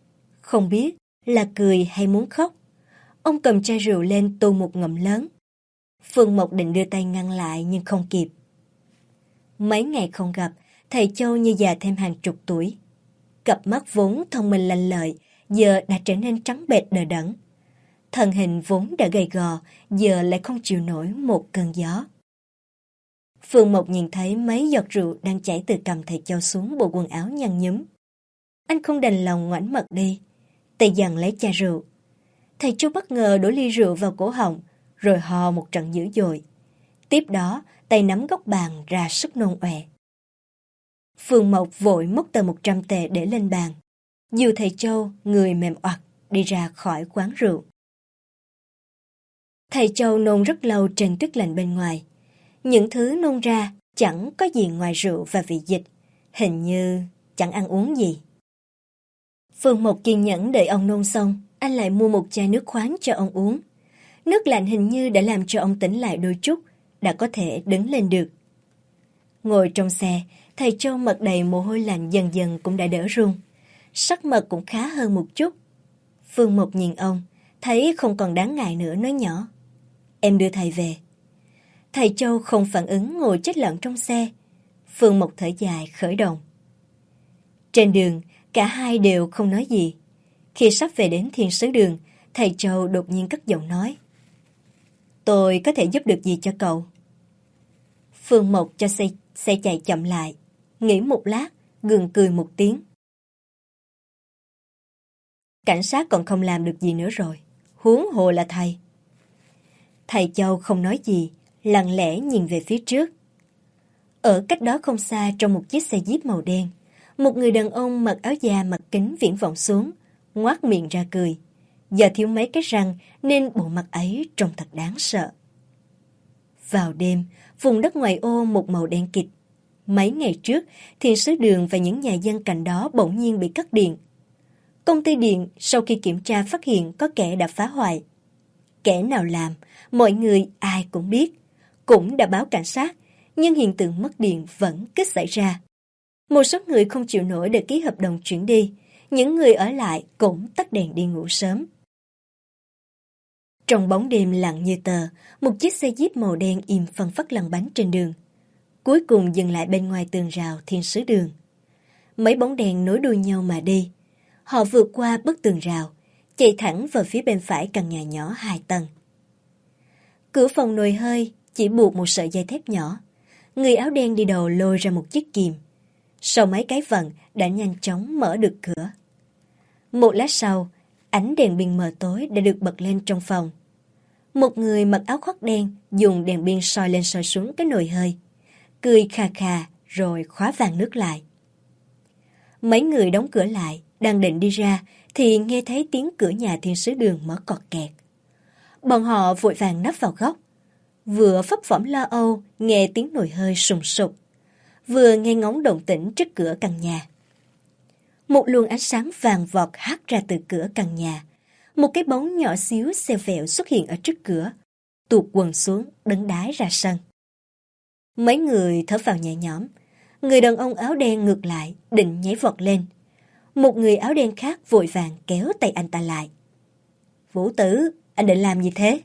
Không biết là cười hay muốn khóc. Ông cầm chai rượu lên tu một ngụm lớn. Phương Mộc định đưa tay ngăn lại nhưng không kịp. Mấy ngày không gặp, thầy Châu như già thêm hàng chục tuổi. Cặp mắt vốn thông minh lanh lợi, giờ đã trở nên trắng bệch đờ đẫn. Thân hình vốn đã gầy gò, giờ lại không chịu nổi một cơn gió. Phương Mộc nhìn thấy mấy giọt rượu đang chảy từ cằm thầy Châu xuống bộ quần áo nhăn nhúm. Anh không đành lòng ngoảnh mặt đi, tay giằng lấy chai rượu. Thầy Châu bất ngờ đổ ly rượu vào cổ họng, rồi hò một trận dữ dội. Tiếp đó, tay nắm góc bàn ra sức nôn ọe. Phương Mộc vội móc tờ một trăm tệ để lên bàn. Dìu thầy Châu, người mềm oặt, đi ra khỏi quán rượu. Thầy Châu nôn rất lâu trên tuyết lạnh bên ngoài. Những thứ nôn ra chẳng có gì ngoài rượu và vị dịch. Hình như chẳng ăn uống gì. Phương Mộc kiên nhẫn đợi ông nôn xong, anh lại mua một chai nước khoáng cho ông uống. Nước lạnh hình như đã làm cho ông tỉnh lại đôi chút, đã có thể đứng lên được. Ngồi trong xe, thầy Châu mặt đầy mồ hôi lạnh dần dần cũng đã đỡ run. Sắc mặt cũng khá hơn một chút. Phương Mộc nhìn ông, thấy không còn đáng ngại nữa, nói nhỏ: "Em đưa thầy về." Thầy Châu không phản ứng, ngồi chết lặng trong xe. Phương Mộc thở dài khởi động. Trên đường, cả hai đều không nói gì. Khi sắp về đến Thiên Sứ Đường, thầy Châu đột nhiên cất giọng nói: "Tôi có thể giúp được gì cho cậu?" Phương Mộc cho xe, xe chạy chậm lại, nghĩ một lát, gượng cười một tiếng. Cảnh sát còn không làm được gì nữa rồi, huống hồ là thầy. Thầy Châu không nói gì, lặng lẽ nhìn về phía trước. Ở cách đó không xa, trong một chiếc xe Jeep màu đen, một người đàn ông mặc áo da mặt kính viễn vọng xuống, ngoác miệng ra cười. Giờ thiếu mấy cái răng nên bộ mặt ấy trông thật đáng sợ. Vào đêm, vùng đất ngoại ô một màu đen kịt. Mấy ngày trước, Thiên Sứ Đường và những nhà dân cạnh đó bỗng nhiên bị cắt điện. Công ty điện sau khi kiểm tra phát hiện có kẻ đã phá hoại. Kẻ nào làm, mọi người ai cũng biết, cũng đã báo cảnh sát, nhưng hiện tượng mất điện vẫn cứ xảy ra. Một số người không chịu nổi để ký hợp đồng chuyển đi, những người ở lại cũng tắt đèn đi ngủ sớm. Trong bóng đêm lặng như tờ, một chiếc xe Jeep màu đen im phăng phất lăn bánh trên đường. Cuối cùng dừng lại bên ngoài tường rào Thiên Sứ Đường. Mấy bóng đèn nối đuôi nhau mà đi. Họ vượt qua bức tường rào, chạy thẳng vào phía bên phải căn nhà nhỏ hai tầng. Cửa phòng nồi hơi chỉ buộc một sợi dây thép nhỏ. Người áo đen đi đầu lôi ra một chiếc kìm. Sau mấy cái vặn đã nhanh chóng mở được cửa. Một lát sau, ánh đèn pin mờ tối đã được bật lên trong phòng. Một người mặc áo khoác đen dùng đèn pin soi lên soi xuống cái nồi hơi. Cười khà khà rồi khóa van nước lại. Mấy người đóng cửa lại, đang định đi ra thì nghe thấy tiếng cửa nhà Thiên Sứ Đường mở cọt kẹt. Bọn họ vội vàng nấp vào góc. Vừa phấp phỏng lo âu nghe tiếng nồi hơi sùng sục, vừa nghe ngóng động tĩnh trước cửa căn nhà. Một luồng ánh sáng vàng vọt hắt ra từ cửa căn nhà. Một cái bóng nhỏ xíu xeo vẹo xuất hiện ở trước cửa, tuột quần xuống đứng đái ra sân. Mấy người thở phào nhẹ nhõm. Người đàn ông áo đen ngược lại định nhảy vọt lên. Một người áo đen khác vội vàng kéo tay anh ta lại. "Vũ Tử, anh định làm gì thế?"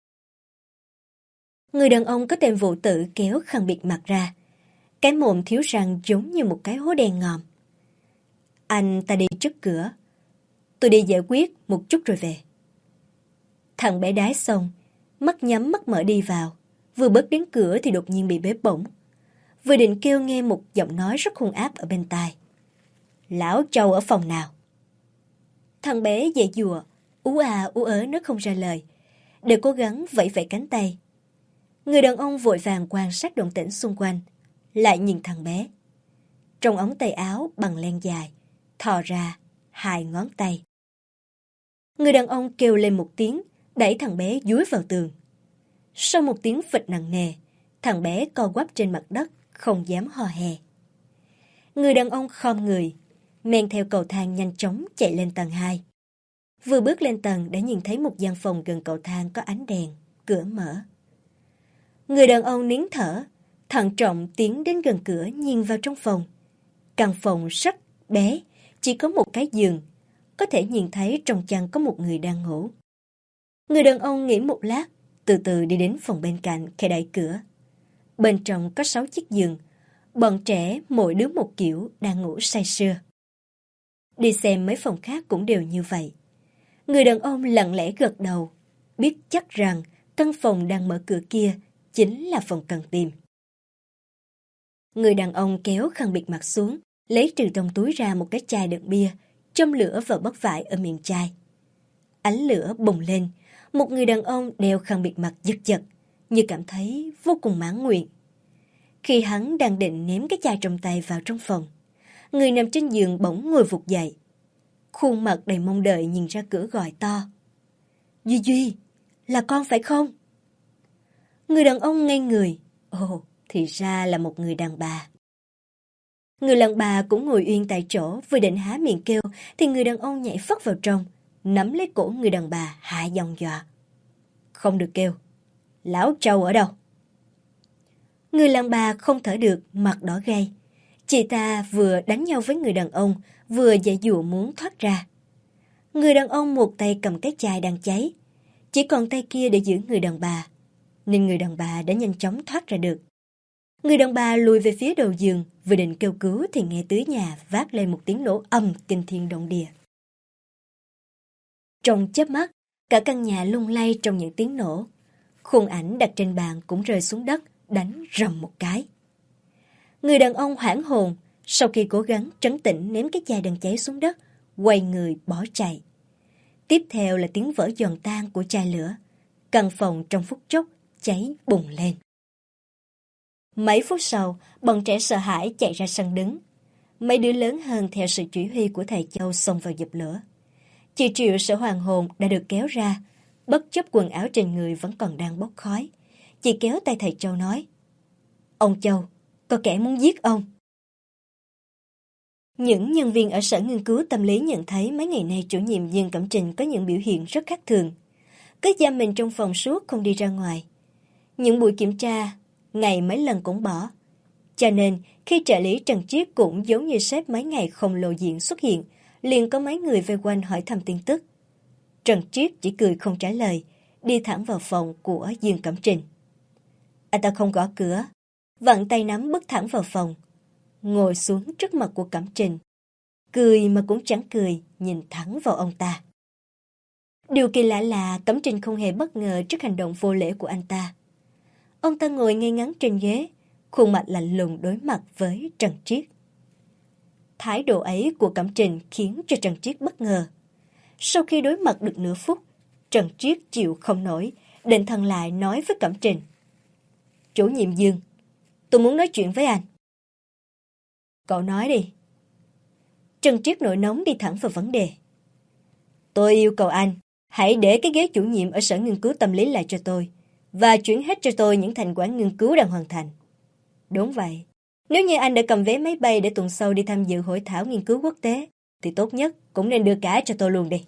Người đàn ông có tên Vũ Tử kéo khăn bịt mặt ra. Cái mồm thiếu răng giống như một cái hố đen ngòm. "Anh ta đi trước cửa. Tôi đi giải quyết một chút rồi về." Thằng bé đái xong, mắt nhắm mắt mở đi vào. Vừa bước đến cửa thì đột nhiên bị bế bổng. Vừa định kêu nghe một giọng nói rất hung ác ở bên tai. "Lão Châu ở phòng nào?" Thằng bé dậy dùa, ú à ú ớ nói không ra lời, để cố gắng vẫy vẫy cánh tay. Người đàn ông vội vàng quan sát động tĩnh xung quanh, lại nhìn thằng bé. Trong ống tay áo bằng len dài, thò ra hai ngón tay. Người đàn ông kêu lên một tiếng, đẩy thằng bé dúi vào tường. Sau một tiếng phịch nặng nề, thằng bé co quắp trên mặt đất, không dám hò hè. Người đàn ông khom người, men theo cầu thang nhanh chóng chạy lên tầng hai. Vừa bước lên tầng đã nhìn thấy một gian phòng gần cầu thang có ánh đèn, cửa mở. Người đàn ông nín thở, thận trọng tiến đến gần cửa nhìn vào trong phòng. Căn phòng rất bé, chỉ có một cái giường. có thể nhìn thấy trong chăn có một người đang ngủ. Người đàn ông nghĩ một lát, từ từ đi đến phòng bên cạnh, khẽ đẩy cửa. Bên trong có sáu chiếc giường, bọn trẻ mỗi đứa một kiểu đang ngủ say sưa. Đi xem mấy phòng khác cũng đều như vậy. Người đàn ông lặng lẽ gật đầu, biết chắc rằng căn phòng đang mở cửa kia chính là phòng cần tìm. Người đàn ông kéo khăn bịt mặt xuống, lấy từ trong túi ra một cái chai đựng bia, châm lửa vào bấc vải ở miệng chai. Ánh lửa bùng lên, một người đàn ông đeo khăn bịt mặt giật giật, như cảm thấy vô cùng mãn nguyện. Khi hắn đang định ném cái chai trong tay vào trong phòng, người nằm trên giường bỗng ngồi vụt dậy. Khuôn mặt đầy mong đợi nhìn ra cửa gọi to. Duy Duy, là con phải không? Người đàn ông ngây người. Ồ, thì ra là một người đàn bà. Người đàn bà cũng ngồi uyên tại chỗ, vừa định há miệng kêu, thì người đàn ông nhảy phất vào trong, nắm lấy cổ người đàn bà, hạ giọng dọa. Không được kêu. Lão trâu ở đâu? Người đàn bà không thở được, mặt đỏ gay. Chị ta vừa đánh nhau với người đàn ông, vừa giãy giụa muốn thoát ra. Người đàn ông một tay cầm cái chai đang cháy, chỉ còn tay kia để giữ người đàn bà, nên người đàn bà đã nhanh chóng thoát ra được. Người đàn bà lùi về phía đầu giường, vừa định kêu cứu thì nghe tứ nhà vác lên một tiếng nổ ầm kinh thiên động địa. Trong chớp mắt, cả căn nhà lung lay trong những tiếng nổ. Khung ảnh đặt trên bàn cũng rơi xuống đất, đánh rầm một cái. Người đàn ông hoảng hồn, sau khi cố gắng trấn tĩnh ném cái chai đang cháy xuống đất, quay người bỏ chạy. Tiếp theo là tiếng vỡ giòn tan của chai lửa. Căn phòng trong phút chốc cháy bùng lên. Mấy phút sau, bọn trẻ sợ hãi chạy ra sân đứng. Mấy đứa lớn hơn theo sự chỉ huy của thầy Châu xông vào dập lửa. Chị Triệu sợ hoàng hồn đã được kéo ra, bất chấp quần áo trên người vẫn còn đang bốc khói. Chị kéo tay thầy Châu nói, ông Châu, có kẻ muốn giết ông. Những nhân viên ở sở nghiên cứu tâm lý nhận thấy mấy ngày nay chủ nhiệm Dương Cẩm Trình có những biểu hiện rất khác thường. Cứ giam mình trong phòng suốt không đi ra ngoài. Những buổi kiểm tra, ngày mấy lần cũng bỏ. Cho nên, khi trợ lý Trần Triết cũng giống như sếp mấy ngày không lộ diện xuất hiện, liền có mấy người vây quanh hỏi thăm tin tức. Trần Triết chỉ cười không trả lời, đi thẳng vào phòng của Dương Cẩm Trình. Anh ta không gõ cửa, vặn tay nắm bước thẳng vào phòng, ngồi xuống trước mặt của Cẩm Trình. Cười mà cũng chẳng cười, nhìn thẳng vào ông ta. Điều kỳ lạ là Cẩm Trình không hề bất ngờ trước hành động vô lễ của anh ta. Ông ta ngồi ngay ngắn trên ghế, khuôn mặt lạnh lùng đối mặt với Trần Triết. Thái độ ấy của Cẩm Trình khiến cho Trần Triết bất ngờ. Sau khi đối mặt được nửa phút, Trần Triết chịu không nổi, định thần lại nói với Cẩm Trình. Chủ nhiệm Dương, tôi muốn nói chuyện với anh. Cậu nói đi. Trần Triết nổi nóng đi thẳng vào vấn đề. Tôi yêu cầu anh, hãy để cái ghế chủ nhiệm ở sở nghiên cứu tâm lý lại cho tôi, và chuyển hết cho tôi những thành quả nghiên cứu đang hoàn thành. Đúng vậy. Nếu như anh đã cầm vé máy bay để tuần sau đi tham dự hội thảo nghiên cứu quốc tế, thì tốt nhất cũng nên đưa cả cho tôi luôn đi.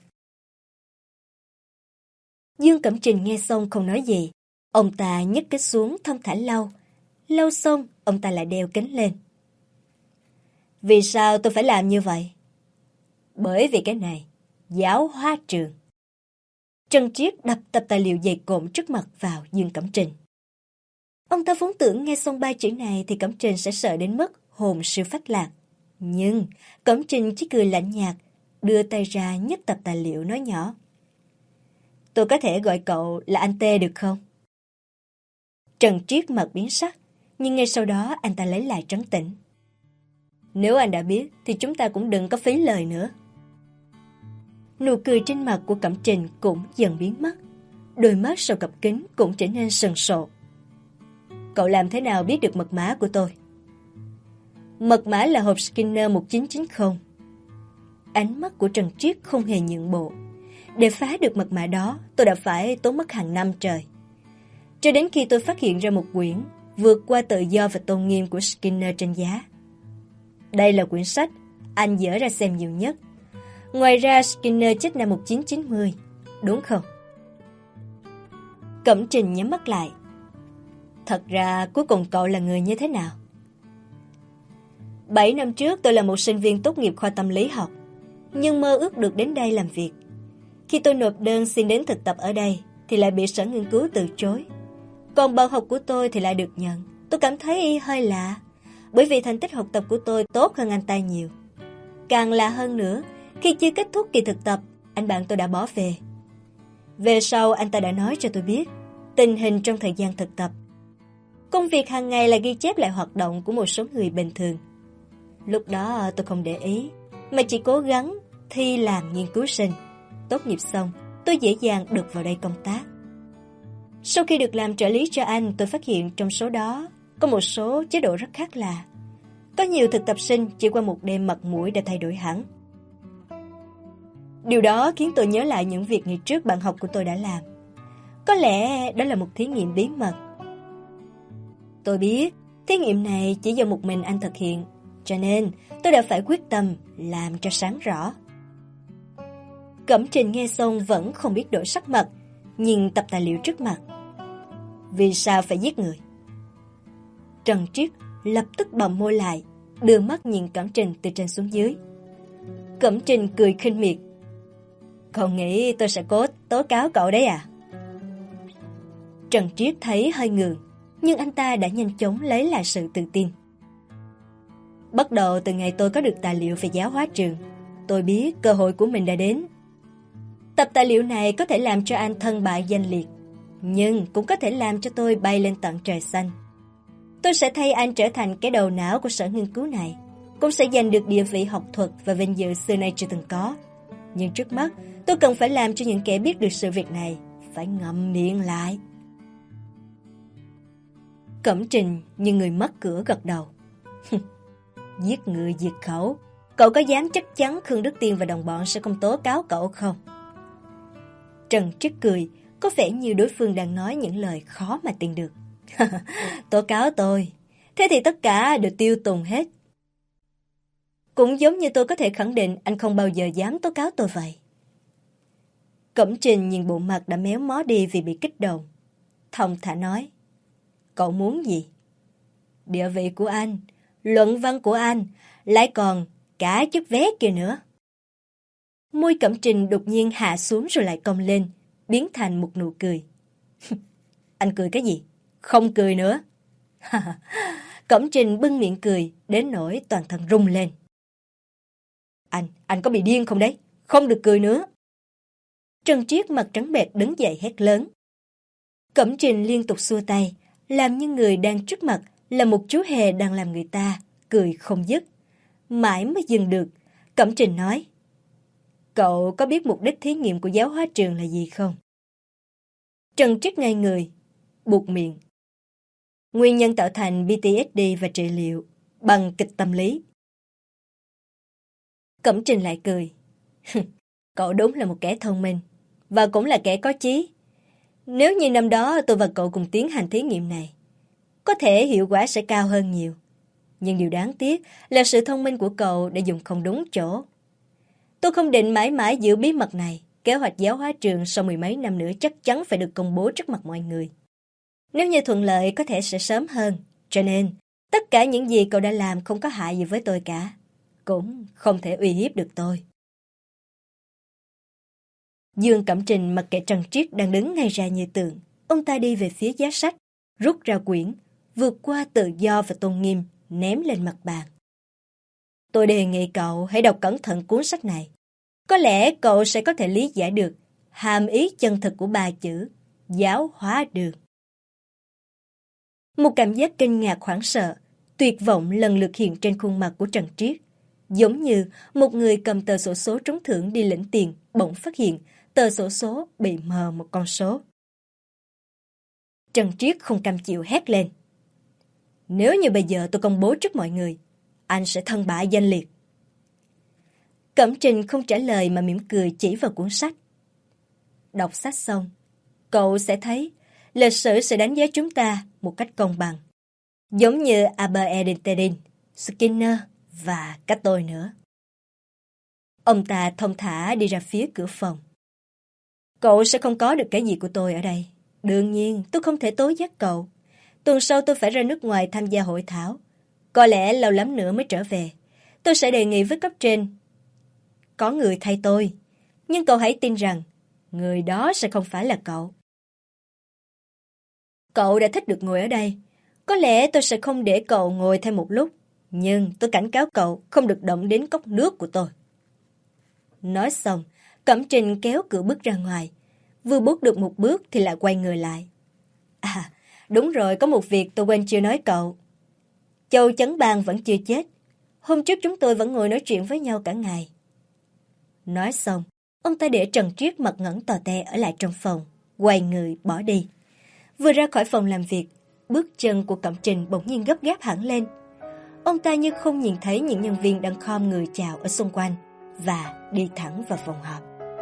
Dương Cẩm Trình nghe xong không nói gì. Ông ta nhấc cái xuống thong thả lau. Lau xong, ông ta lại đeo kính lên. Vì sao tôi phải làm như vậy? Bởi vì cái này, giáo hóa trường. Trần Triết đập tập tài liệu dày cộm trước mặt vào Dương Cẩm Trình. Ông ta vốn tưởng nghe xong ba chữ này thì Cẩm Trình sẽ sợ đến mức hồn siêu phách lạc. Nhưng Cẩm Trình chỉ cười lạnh nhạt, đưa tay ra nhấc tập tài liệu nói nhỏ. Tôi có thể gọi cậu là anh Tê được không? Trần Triết mặt biến sắc, nhưng ngay sau đó anh ta lấy lại trấn tĩnh. Nếu anh đã biết thì chúng ta cũng đừng có phí lời nữa. Nụ cười trên mặt của Cẩm Trình cũng dần biến mất. Đôi mắt sau cặp kính cũng trở nên sần sộ. Cậu làm thế nào biết được mật mã của tôi? Mật mã là hộp Skinner một chín chín không. Ánh mắt của Trần Triết không hề nhượng bộ. Để phá được mật mã đó, tôi đã phải tốn mất hàng năm trời. Cho đến khi tôi phát hiện ra một quyển vượt qua tự do và tôn nghiêm của Skinner trên giá. Đây là quyển sách anh dở ra xem nhiều nhất. Ngoài ra Skinner chết năm một chín chín không, đúng không? Cẩm Trình nhắm mắt lại. Thật ra cuối cùng cậu là người như thế nào? Bảy năm trước tôi là một sinh viên tốt nghiệp khoa tâm lý học. nhưng mơ ước được đến đây làm việc. Khi tôi nộp đơn xin đến thực tập ở đây thì lại bị sở nghiên cứu từ chối. Còn bạn học của tôi thì lại được nhận. Tôi cảm thấy hơi lạ, bởi vì thành tích học tập của tôi tốt hơn anh ta nhiều. Càng lạ hơn nữa, khi chưa kết thúc kỳ thực tập, anh bạn tôi đã bỏ về. Về sau anh ta đã nói cho tôi biết tình hình trong thời gian thực tập. Công việc hàng ngày là ghi chép lại hoạt động của một số người bình thường. Lúc đó tôi không để ý, mà chỉ cố gắng thi làm nghiên cứu sinh. Tốt nghiệp xong, tôi dễ dàng được vào đây công tác. Sau khi được làm trợ lý cho anh, tôi phát hiện trong số đó có một số chế độ rất khác lạ. Có nhiều thực tập sinh chỉ qua một đêm mặt mũi đã thay đổi hẳn. Điều đó khiến tôi nhớ lại những việc ngày trước bạn học của tôi đã làm. Có lẽ đó là một thí nghiệm bí mật. Tôi biết thí nghiệm này chỉ do một mình anh thực hiện, cho nên tôi đã phải quyết tâm làm cho sáng rõ. Cẩm Trình nghe xong vẫn không biết đổi sắc mặt, nhìn tập tài liệu trước mặt. Vì sao phải giết người? Trần Triết lập tức bầm môi lại, đưa mắt nhìn Cẩm Trình từ trên xuống dưới. Cẩm Trình cười khinh miệt. Cậu nghĩ tôi sẽ cố tố cáo cậu đấy à? Trần Triết thấy hơi ngượng, nhưng anh ta đã nhanh chóng lấy lại sự tự tin. Bắt đầu từ ngày tôi có được tài liệu về giáo hóa trường, tôi biết cơ hội của mình đã đến. Tập tài liệu này có thể làm cho anh thân bại danh liệt, nhưng cũng có thể làm cho tôi bay lên tận trời xanh. Tôi sẽ thay anh trở thành cái đầu não của sở nghiên cứu này, cũng sẽ giành được địa vị học thuật và vinh dự xưa nay chưa từng có. Nhưng trước mắt, tôi cần phải làm cho những kẻ biết được sự việc này phải ngậm miệng lại. Cẩm Trình như người mất cửa gật đầu. Giết người diệt khẩu, cậu có dám chắc chắn Khương Đức Tiên và đồng bọn sẽ không tố cáo cậu không? Trần Triết cười, có vẻ như đối phương đang nói những lời khó mà tin được. Tố cáo tôi, thế thì tất cả đều tiêu tùng hết. Cũng giống như tôi có thể khẳng định anh không bao giờ dám tố cáo tôi vậy. Cẩm Trình nhìn bộ mặt đã méo mó đi vì bị kích động. Thong thả nói, cậu muốn gì? Địa vị của anh, luận văn của anh, lại còn cả chiếc vé kia nữa. Môi Cẩm Trình đột nhiên hạ xuống rồi lại cong lên, biến thành một nụ cười. Anh cười cái gì? Không cười nữa. Cẩm Trình bưng miệng cười, đến nỗi toàn thân rung lên. Anh, anh có bị điên không đấy? Không được cười nữa. Trần Triết mặt trắng bệch đứng dậy hét lớn. Cẩm Trình liên tục xua tay, làm như người đang trước mặt là một chú hề đang làm người ta cười không dứt. Mãi mới dừng được, Cẩm Trình nói, cậu có biết mục đích thí nghiệm của giáo hóa trường là gì không? Trần Triết ngây người, buột miệng. Nguyên nhân tạo thành pê tê ét đê và trị liệu bằng kịch tâm lý. Cẩm Trình lại cười. Cậu đúng là một kẻ thông minh, và cũng là kẻ có chí. Nếu như năm đó tôi và cậu cùng tiến hành thí nghiệm này, có thể hiệu quả sẽ cao hơn nhiều. Nhưng điều đáng tiếc là sự thông minh của cậu đã dùng không đúng chỗ. Tôi không định mãi mãi giữ bí mật này. Kế hoạch giáo hóa trường sau mười mấy năm nữa chắc chắn phải được công bố trước mặt mọi người. Nếu như thuận lợi có thể sẽ sớm hơn. Cho nên, tất cả những gì cậu đã làm không có hại gì với tôi cả. Cũng không thể uy hiếp được tôi. Dương Cẩm Trình mặc kệ Trần Triết đang đứng ngay ra như tượng. Ông ta đi về phía giá sách, rút ra quyển, vượt qua tự do và tôn nghiêm, ném lên mặt bàn. Tôi đề nghị cậu hãy đọc cẩn thận cuốn sách này. Có lẽ cậu sẽ có thể lý giải được hàm ý chân thực của ba chữ giáo hóa đường. Một cảm giác kinh ngạc hoảng sợ, tuyệt vọng lần lượt hiện trên khuôn mặt của Trần Triết. Giống như một người cầm tờ xổ số trúng thưởng đi lĩnh tiền, bỗng phát hiện tờ xổ số bị mờ một con số. Trần Triết không cam chịu hét lên. Nếu như bây giờ tôi công bố trước mọi người, anh sẽ thân bại danh liệt. Cẩm Trình không trả lời mà mỉm cười chỉ vào cuốn sách. Đọc sách xong, cậu sẽ thấy lịch sử sẽ đánh giá chúng ta một cách công bằng. Giống như Albert Einstein, Skinner và cả tôi nữa. Ông ta thong thả đi ra phía cửa phòng. Cậu sẽ không có được cái gì của tôi ở đây. Đương nhiên, tôi không thể tố giác cậu. Tuần sau tôi phải ra nước ngoài tham gia hội thảo. Có lẽ lâu lắm nữa mới trở về. Tôi sẽ đề nghị với cấp trên. có người thay tôi. Nhưng cậu hãy tin rằng, người đó sẽ không phải là cậu. Cậu đã thích được ngồi ở đây. Có lẽ tôi sẽ không để cậu ngồi thêm một lúc. Nhưng tôi cảnh cáo cậu không được động đến cốc nước của tôi. Nói xong, Cẩm Trình kéo cửa bước ra ngoài. Vừa bước được một bước thì lại quay người lại. À, đúng rồi, có một việc tôi quên chưa nói cậu. Châu Chấn Bang vẫn chưa chết. Hôm trước chúng tôi vẫn ngồi nói chuyện với nhau cả ngày. Nói xong, ông ta để Trần Triết mặt ngẩn tò te ở lại trong phòng, quay người bỏ đi. Vừa ra khỏi phòng làm việc, bước chân của Cẩm Trình bỗng nhiên gấp gáp hẳn lên. Ông ta như không nhìn thấy những nhân viên đang khom người chào ở xung quanh và đi thẳng vào phòng họp.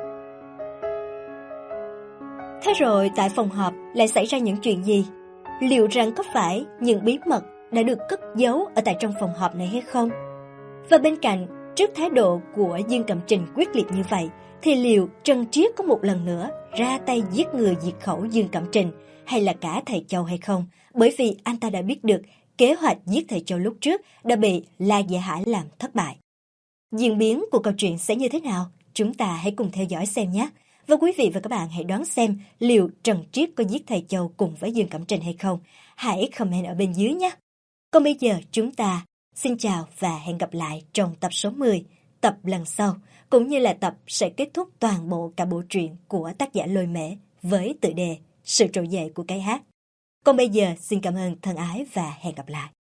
Thế rồi tại phòng họp lại xảy ra những chuyện gì? Liệu rằng có phải những bí mật đã được cất giấu ở tại trong phòng họp này hay không? Và bên cạnh, trước thái độ của Dương Cẩm Trình quyết liệt như vậy, thì liệu Trần Triết có một lần nữa ra tay giết người diệt khẩu Dương Cẩm Trình hay là cả thầy Châu hay không? Bởi vì anh ta đã biết được kế hoạch giết thầy Châu lúc trước đã bị La Dạ Hải làm thất bại. Diễn biến của câu chuyện sẽ như thế nào? Chúng ta hãy cùng theo dõi xem nhé. Và quý vị và các bạn hãy đoán xem liệu Trần Triết có giết thầy Châu cùng với Dương Cẩm Trình hay không? Hãy comment ở bên dưới nhé. Còn bây giờ chúng ta xin chào và hẹn gặp lại trong tập số mười, tập lần sau, cũng như là tập sẽ kết thúc toàn bộ cả bộ truyện của tác giả Lôi Mễ với tựa đề Sự trỗi dậy của cái hát. Còn bây giờ xin cảm ơn thân ái và hẹn gặp lại.